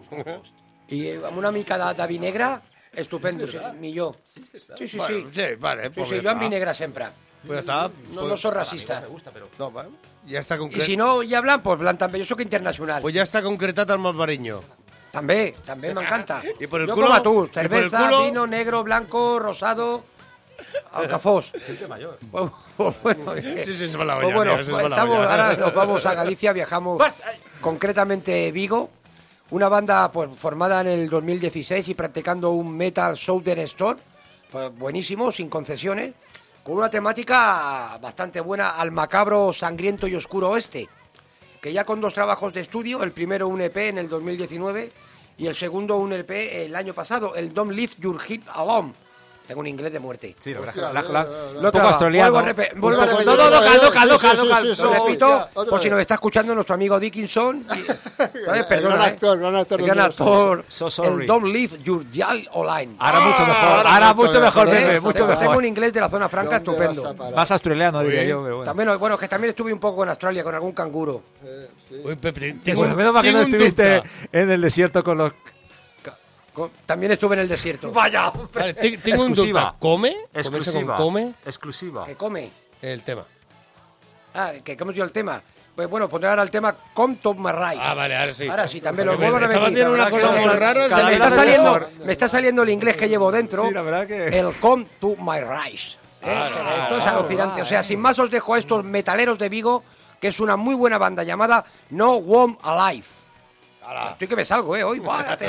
Y eh, amb una mica de, de vi negre, estupendo, sí, millor. Sí, sí, Bueno, sí. sí, vale, Sí, pues sí, ya jo amb está. vi negre sempre. Pues ya está. No, no soy racista. No, va, ja està I concret... si no hi ha blanc, pues blanc també. Jo sóc internacional. Pues ja està concretat amb el Bariño. També, també m'encanta. I por el Jo culo- com a tu, y por el cerveza, culo- vino, negro, blanco, rosado, alcafós. Gente mayor. Pues, pues, bueno, Sí, sí, se va la olla, pues bueno, tío, se va la estamos, olla. ahora nos vamos a Galicia, viajamos concretamente Vigo, una banda pues formada en el dos mil dieciséis y practicando un metal Southern Storm, pues buenísimo, sin concesiones, con una temática bastante buena al macabro, sangriento y oscuro oeste, que ya con dos trabajos de estudio, el primero un E P en el dos mil diecinueve y el segundo un E P el año pasado, el Don't Leave Your Head Alone, Tengo un inglés de muerte. Sí, lo Hostia, la, la, la, eh, eh, un poco australiano. Vuelvo a repe- vuelvo a poco- repetir. no, No, no, local, no, local, sí, local, sí, local. sí, sí, Lo sí, repito, otra por si vez. nos está escuchando nuestro amigo Dickinson. y- ¿Sabes? El Perdona, gran ¿eh? actor, gran actor El de gran Dios. actor. So sorry. El Don't Leave Your Dial Online. Ahora mucho mejor. ahora Ahora mucho mucho mejor, mejor, Pepe, ¿Eh? mucho Tengo- Tengo mejor. un inglés de la zona franca ¿Dónde vas a estupendo. parar? Más australiano, diría yo. Pero bueno. También, bueno, que también estuve un poco en Australia con algún canguro. Uy, Pepe, Pues tengo, menos mal que no tengo un estuviste dubte. en el desierto con los... Con- también estuve en el desierto. Vaya. Vale, te- tengo un Exclusiva. dubte. ¿Come? ¿Comerse con Exclusiva. come? Exclusiva. ¿Qué come? El tema. Ah, que hemos dio el tema. Pues bueno, pondré ahora el tema Come to my right. Ah, vale, ahora sí. Ahora sí, también lo Porque vuelvo a me estaba repetir. haciendo una La verdad cosa que- muy rara. cada me, vez está lo saliendo, mejor. me está saliendo el inglés que llevo dentro. Sí, la verdad que... El Come to my right. ¿eh? Esto es alucinante. O sea, sin más os dejo a estos metaleros de Vigo, que es una muy buena banda llamada No Warm Alive. Estoy que me salgo, ¿eh? Hoy, buah, ya te-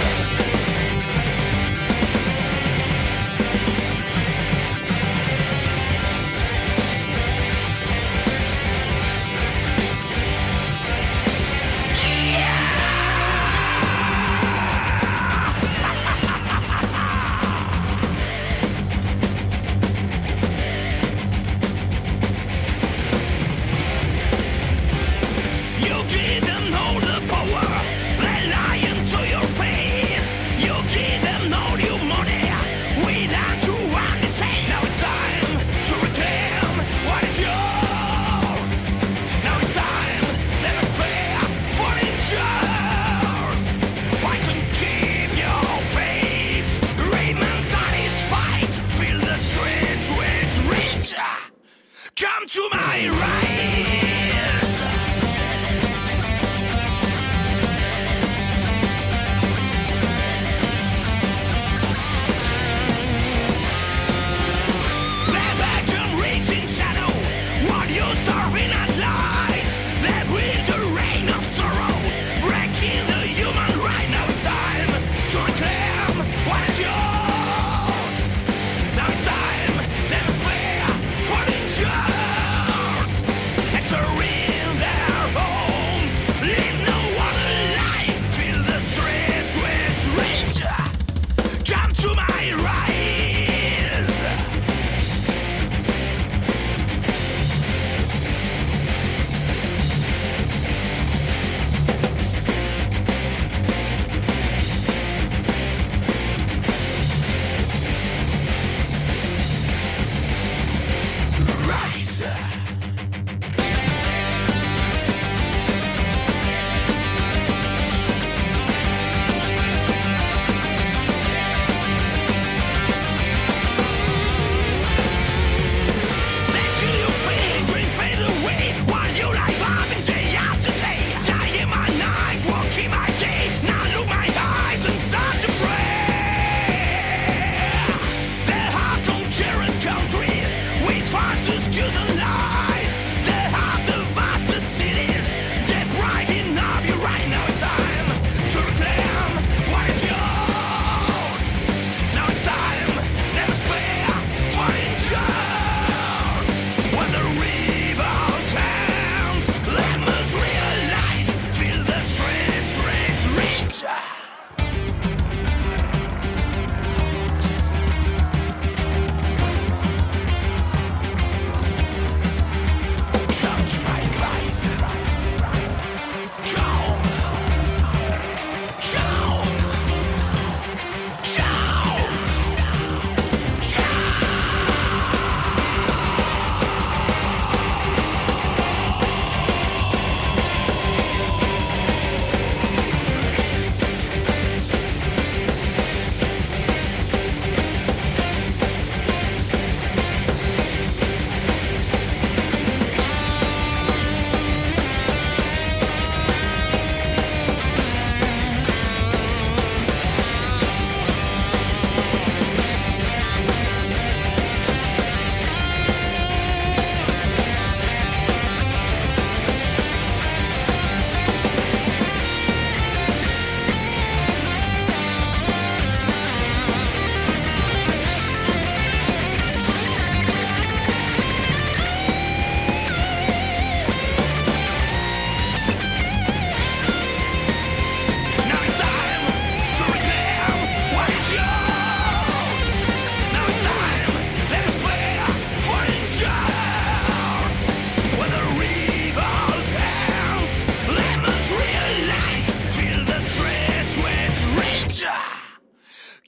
You didn't know the power, they lying to your face. You didn't know your money, without you understand. Now it's time to reclaim what is yours. Now it's time, never fear for yours. Fight and keep your faith, remain satisfied. Feel the streets with reach. Come to my right. The virgin reaching shadow, while you're starving at light. There is a rain of sorrow, breaking the human right. Now it's time to reclaim what is yours. Now it's time, never fear for yours. Entering their homes, leave no one alive. Feel the streets with rage. Come to my rise.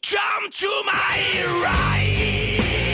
Jump to my right.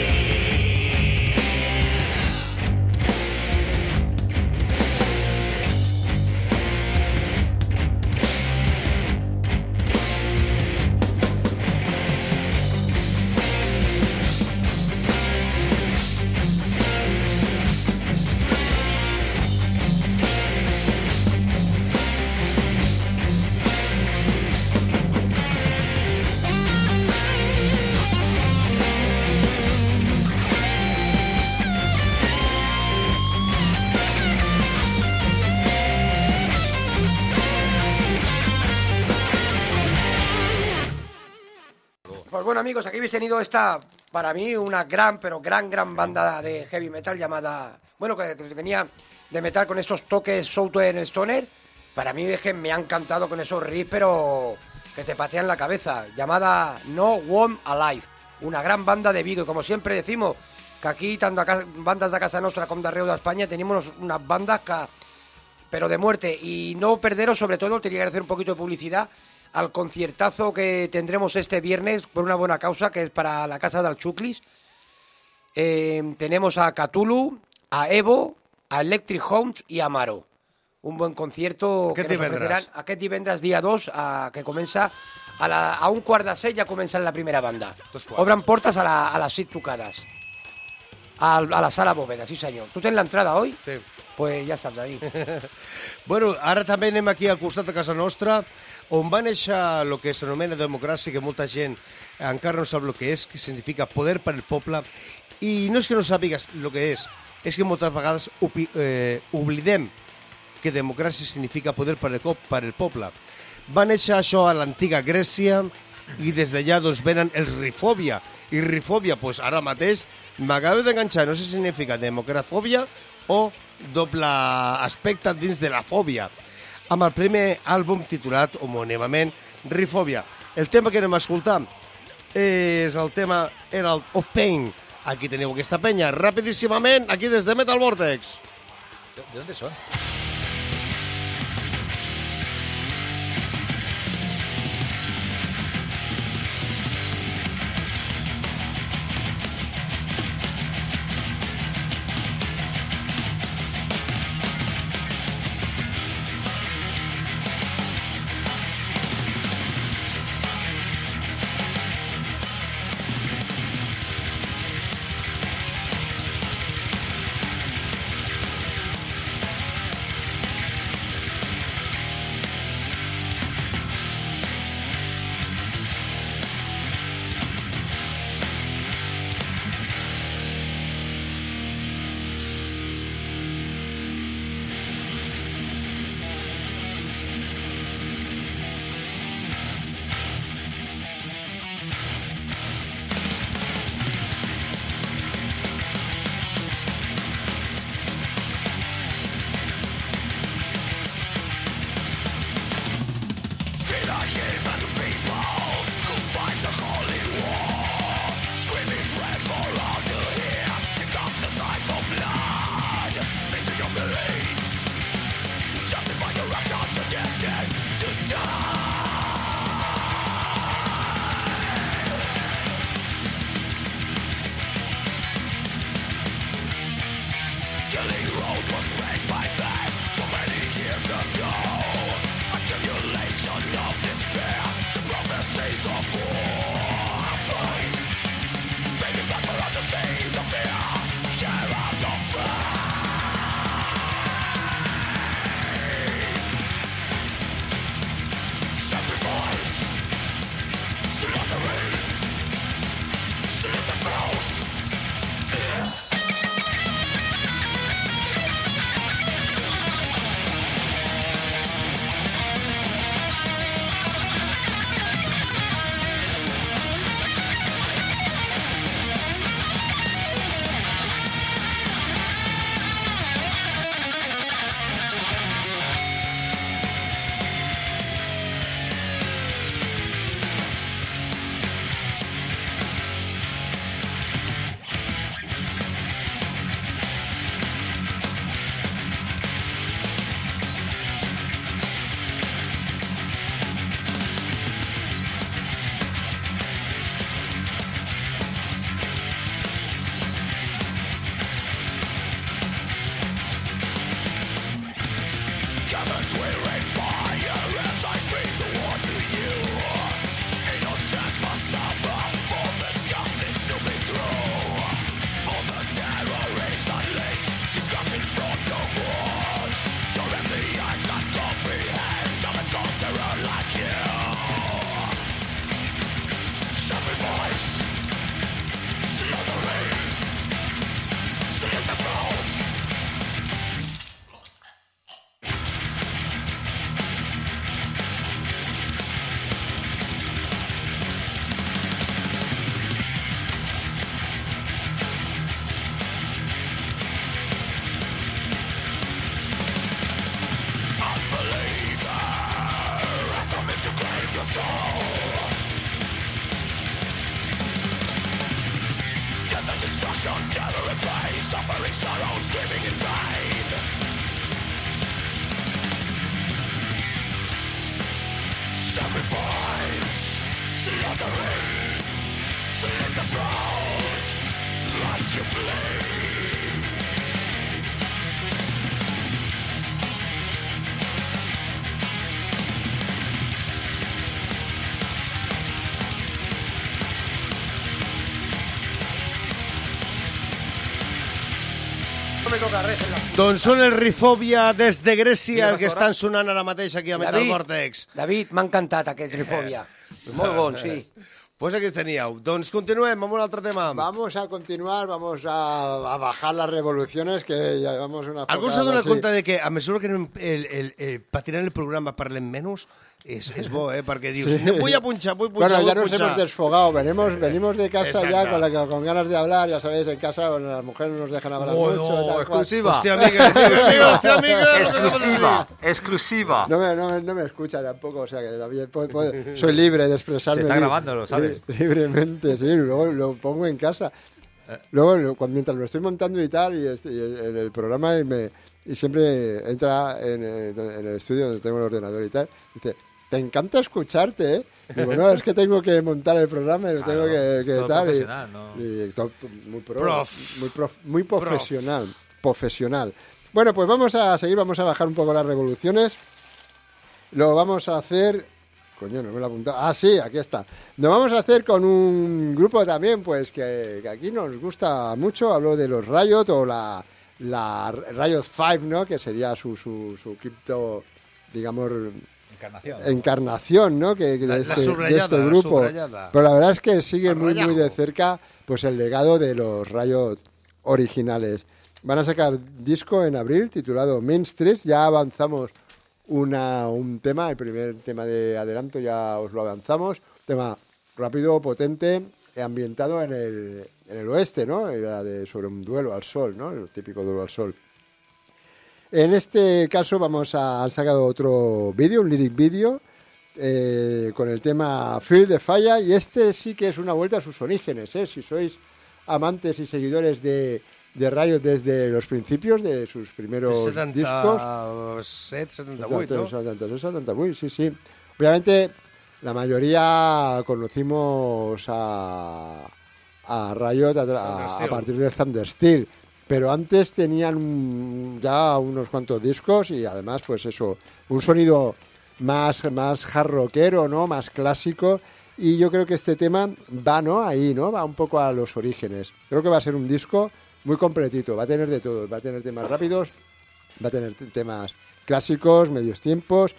Pues bueno, amigos, aquí habéis tenido esta, para mí, una gran, pero gran, gran banda de heavy metal llamada... Bueno, que, que venía de metal con estos toques Southern Stoner. Para mí es que me han cantado con esos riffs, pero que te patean la cabeza. Llamada No Warm Alive. Una gran banda de Vigo. Y como siempre decimos, que aquí, tanto a bandas de Casa Nostra como de Arreu de España, tenemos unas bandas que... pero de muerte. Y no perderos, sobre todo, tenía que hacer un poquito de publicidad al conciertazo que tendremos este viernes por una buena causa, que es para la Casa del Chuclis. Eh, tenemos a Cthulhu, a Evo, a Electric Homes i a Amaro. Un buen concierto Aquest que nos divendres. ofrecerán aquest divendres dia dos, a, que comença a, la, a un quart de set, ja comença la primera banda. Obren portes a, la, a les set tocades. A, a la sala Bóveda, sí senyor. Tu tens l'entrada, oi? Sí. Pues ja saps, ahí. Bueno, ara també anem aquí al costat de casa nostra, on va néixer el que s'anomena democràcia, que molta gent encara no sap el que és, que significa poder per al poble, i no és que no sàpigues el que és, és que moltes vegades opi, eh, oblidem que democràcia significa poder per al, per al poble. Va néixer això a l'antiga Grècia i des d'allà doncs, venen el rifòbia, i rifòbia, pues, ara mateix m'acabo d'enganxar, no sé si significa democrafòbia o doble aspecte dins de la fòbia, amb el primer àlbum titulat homònimament Rifòbia. El tema que anem a escoltar és el tema Herald of Pain. Aquí teniu aquesta penya, rapidíssimament, aquí des de Metal Vortex. ¿De, de dónde son? destruction, gathering pain, suffering sorrow, screaming in vain. Sacrifice, slaughtering, slit the throat as you bleed. No me toca res. Doncs són el Rifòbia des de Grècia, el que estan sonant ara mateix aquí a Metal David, Vortex. David, m'ha encantat aquest Rifòbia. Molt bon, sí. Pues aquí teníeu. Doncs continuem amb un altre tema. Vamos a continuar, vamos a, a bajar las revoluciones, que ya llevamos una... Algú s'ha donat compte de que a mesura que anem el, el, el, patinant el programa parlem menys? És, és bo, eh? Perquè dius, sí. Voy a punxar, voy a punxar, Bueno, voy ya a nos punxar. hemos desfogado, venimos, venimos de casa Exacto. ya con, la, con ganas de hablar, ya sabéis, en casa bueno, las mujeres no nos dejan hablar Oh, mucho. no, tal cual. exclusiva. Hostia, Miguel, exclusiva, hostia, Miguel. Exclusiva, exclusiva. No me, no, me- no me escucha tampoco, o sea que también puedo- puedo- soy libre de expresarme. Se está li- grabando, lo sabes. li- libremente, sí, luego lo pongo en casa. Luego, lo- cuando, mientras lo estoy montando y tal, y, este- y en el programa, y, me, y siempre entra en el, en el estudio donde tengo el ordenador y tal, dice, te encanta escucharte, ¿eh? Digo, no, es que tengo que montar el programa y lo tengo Claro, que, es que todo tal. y- profesional, ¿no? y todo muy pro, Prof. muy prof- muy profesional, profesional. Bueno, pues vamos a seguir, vamos a bajar un poco las revoluciones. Lo vamos a hacer, coño, no me lo he apuntado. Ah, sí, aquí está. Lo vamos a hacer con un grupo también, pues que, que aquí nos gusta mucho. Hablo de los Riot o la, la Riot cinco, ¿no? Que sería su su, su cripto, digamos, Encarnación. encarnación, ¿no? Que, que La- de, la este, subrayada, de este la grupo. subrayada. Pero la verdad es que sigue Al muy, muy rayajo. de cerca pues el legado de los Riot originales. Van a sacar disco en abril titulado Main Street. Ya avanzamos una, un tema, el primer tema de adelanto ya os lo avanzamos. Tema rápido, potente, ambientado en el, en el oeste, ¿no? Era de, sobre un duelo al sol, ¿no? El típico duelo al sol. En este caso vamos a, han sacado otro vídeo, un lyric vídeo, eh, con el tema Feel the Fire, y este sí que es una vuelta a sus orígenes, ¿eh? Si sois amantes y seguidores de, de Riot desde los principios de sus primeros discos. setenta-set, setenta-vuit, no? setenta y seis, setenta y ocho, sí, sí. Obviamente la mayoría conocimos a, a Riot a, a- a partir de Thundersteel, pero antes tenían un- ya unos cuantos discos y además pues eso, un sonido más, más hard rockero, ¿no? Más clásico, y yo creo que este tema va, ¿no? Ahí, ¿no? Va un poco a los orígenes. Creo que va a ser un disco muy completito, va a tener de todo, va a tener temas rápidos, va a tener t- temas clásicos, medios tiempos.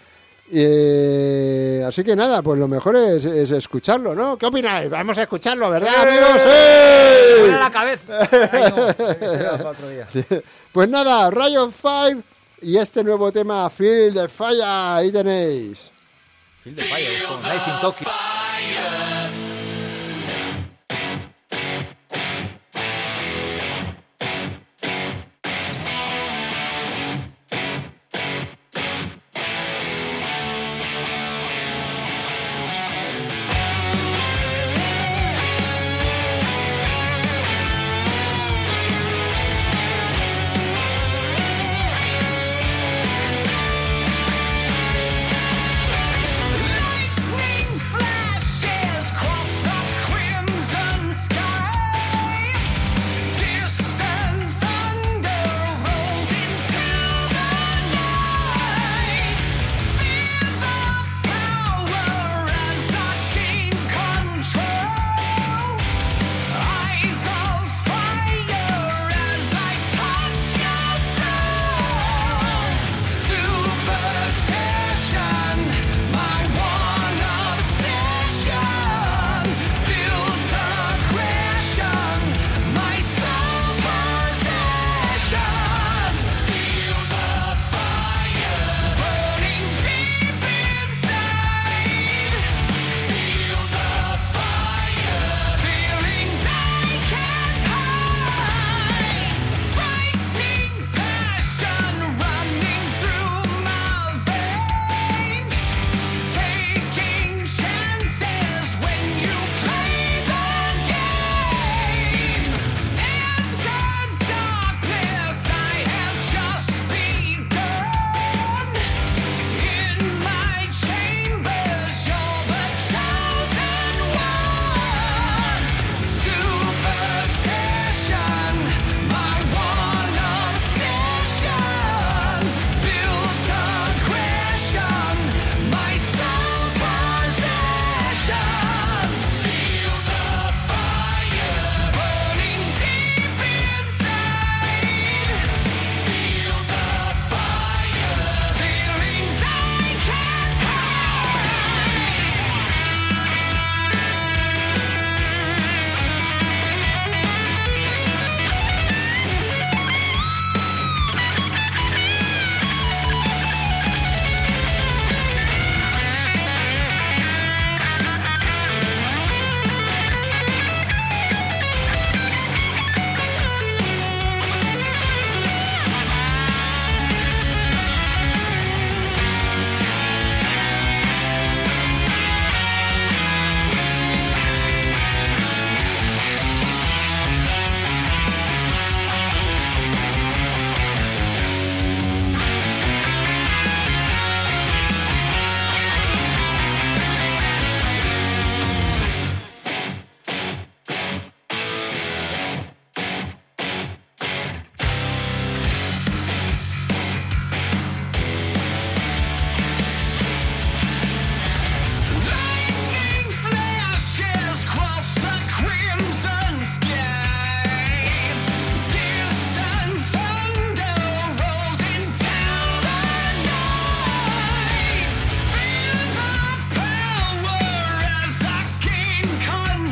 Eh, así que nada, pues lo mejor es, es escucharlo, ¿no? ¿Qué opináis? Vamos a escucharlo, ¿verdad, amigos? ¡Sí! ¡Pone la cabeza! Ay, no, este era para otro día. Pues nada, Riot cinco y este nuevo tema, Feel the Fire, ahí tenéis. Feel the Fire, con Nice in Tokyo. Lightning flash.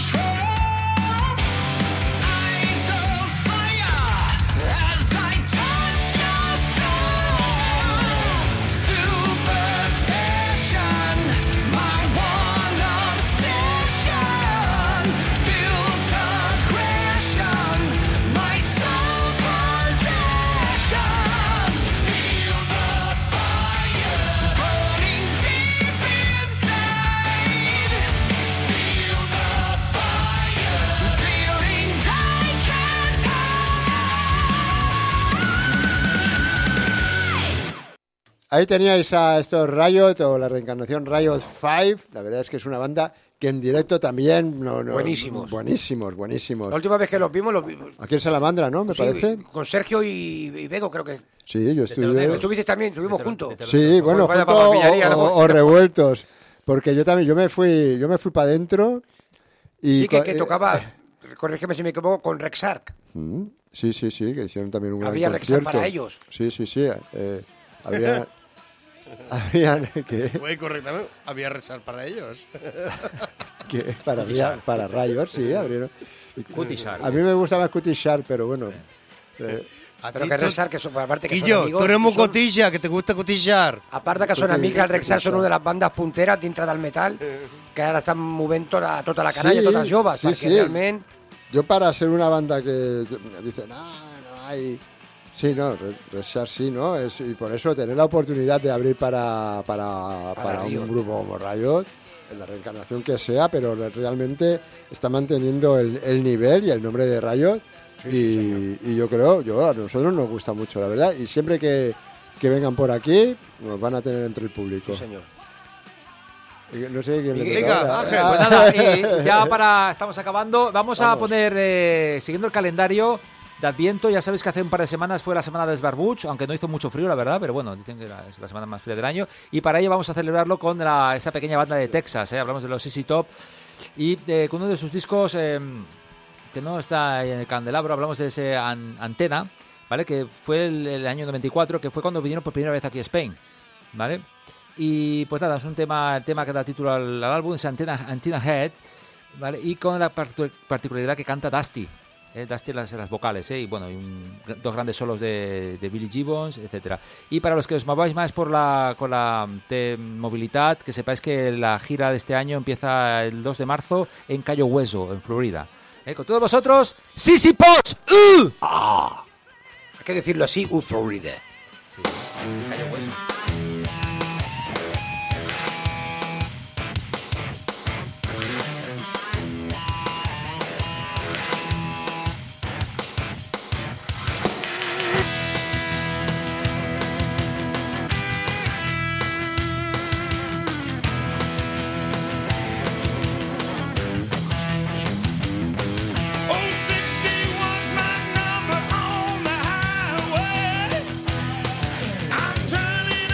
Ahí teníais a estos Riot o la reencarnación Riot cinco. La verdad es que es una banda que en directo también... No, no, buenísimos. Buenísimos, buenísimos. La última vez que los vimos, los vimos. Aquí en Salamandra, ¿no? Me sí, parece. Con Sergio y, y Bego, creo que. Sí, yo estuve... ¿Estuviste también? ¿Estuvimos juntos? Sí, bueno, pues juntos o, o, o revueltos. Porque yo también, yo me fui yo me fui para adentro y... Sí, que, que tocaba, corrígeme si me equivoco, con Rexark. Mm, sí, sí, sí, que hicieron también un gran Había concierto. Rexark para ellos. Sí, sí, sí. Eh, había... Habían, ¿qué? Puede correctamente, había rezar para ellos. ¿Qué? Para, para Riot, sí, abrieron. Cutie Shark. A mí me gusta más Cutie Shark, pero bueno. Sí. Eh, A pero que Rexar, que son, aparte que Quillo, son amigos... tú eres muy son, cotilla, que te gusta cotillar. Aparte que son amigas, el Rexar son una de las bandes punteras dintre del metal, que ara estan movent tota, tota la canalla, sí, totes joves, sí, perquè sí. realment... Yo para ser una banda que dice, no, no hay... Sí, no, Rexar sí, ¿no? Es, y por eso tener la oportunidad de abrir para, para, para, para un grupo como Riot, en la reencarnación que sea, pero realmente está manteniendo el, el nivel y el nombre de Riot. Sí, y, sí, y yo creo, yo a nosotros nos gusta mucho, la verdad. Y siempre que, que vengan por aquí, nos van a tener entre el público. Sí, señor. No sé quién le Venga, Ángel. Pues nada, y ya para... Estamos acabando. Vamos, Vamos. a poner, eh, siguiendo el calendario de Adviento, ya sabéis que hace un par de semanas fue la semana de Sbarbuch, aunque no hizo mucho frío, la verdad, pero bueno, dicen que es la semana más fría del año. Y para ello vamos a celebrarlo con la, esa pequeña banda de Texas, ¿eh? Hablamos de los Z Z Top. Y eh, con uno de sus discos... Eh, que no está en el candelabro, hablamos de ese an, Antena, ¿vale? Que fue el, el año noventa y cuatro, que fue cuando vinieron por primera vez aquí a Spain, ¿vale? Y pues nada, es un tema, el tema que da título al, al álbum, es Antena, Antena Head, ¿vale? Y con la particularidad que canta Dusty, ¿eh? Dusty las, las vocales, ¿eh? Y bueno, y un, dos grandes solos de, de Billy Gibbons, etcétera. Y para los que os mováis más por la, con la de movilidad, que sepáis que la gira de este año empieza el dos de marzo en Cayo Hueso, en Florida. Eh, con todos vosotros, Z Z Pots. ¡Uh! ¡Ah! Hay que decirlo así, ¡uh, Florida! Sí, Cayo Hueso. Turning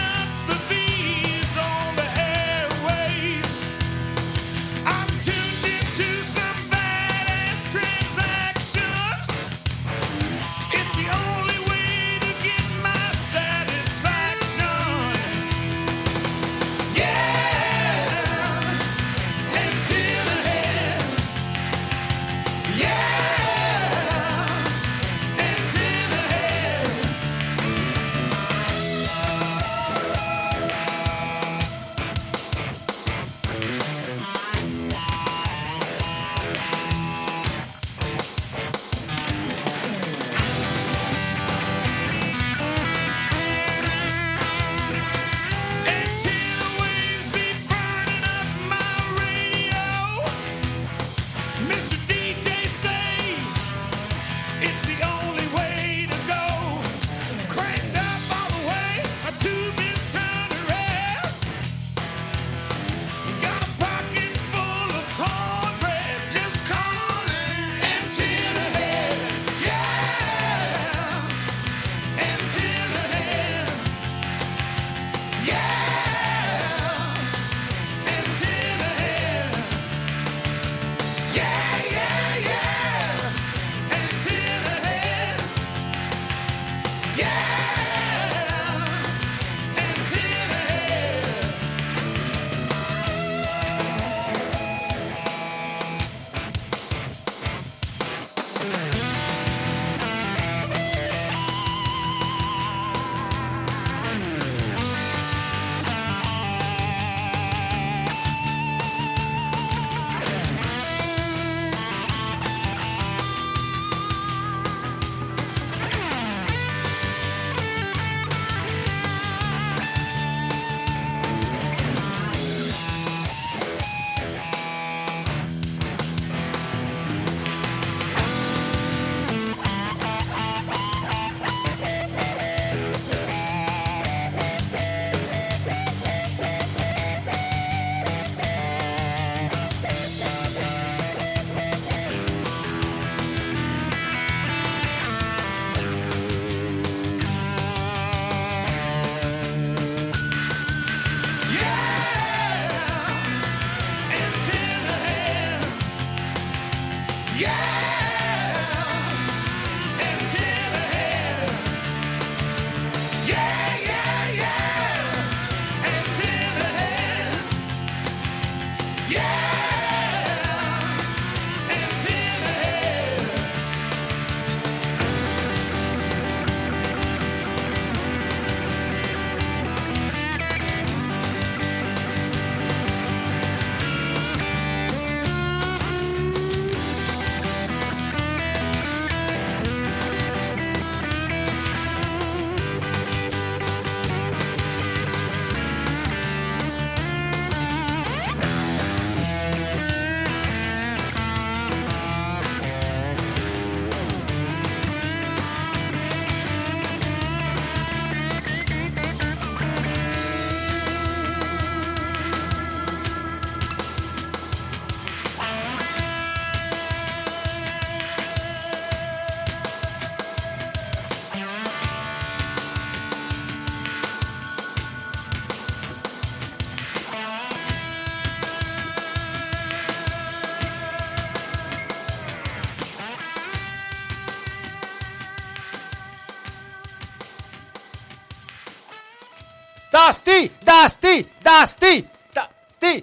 Dusty, Dusty, Dusty, Dusty.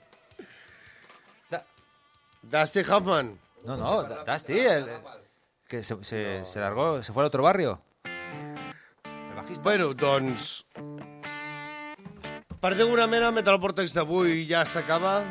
Da- Dusty Hoffman. No, no, Da- Dusty, el, el que se, se, se largó, se fue al otro barrio. El bajista. Bueno, doncs... Per d'alguna manera, Metal Vortex d'avui ja s'acaba.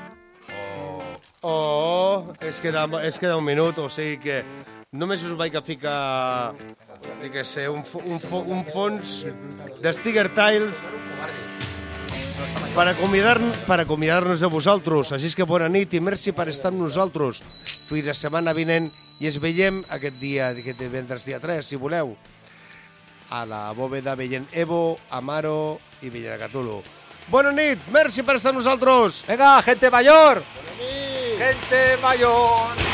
Oh, es queda, es queda un minut, o sigui que només us vaig a ficar, jo què sé, un, fo- un, fo- un fons de Sticker Tiles per acomiadar, per acomiadar-nos de vosaltres. Així que bona nit i merci per estar amb nosaltres. Fins la setmana vinent i es veiem aquest dia, aquest divendres dia tres, si voleu, a la bòveda veient Evo, Amaro i Villacatulo. Bona nit, merci per estar amb nosaltres. Venga, gente mayor. Gente mayor.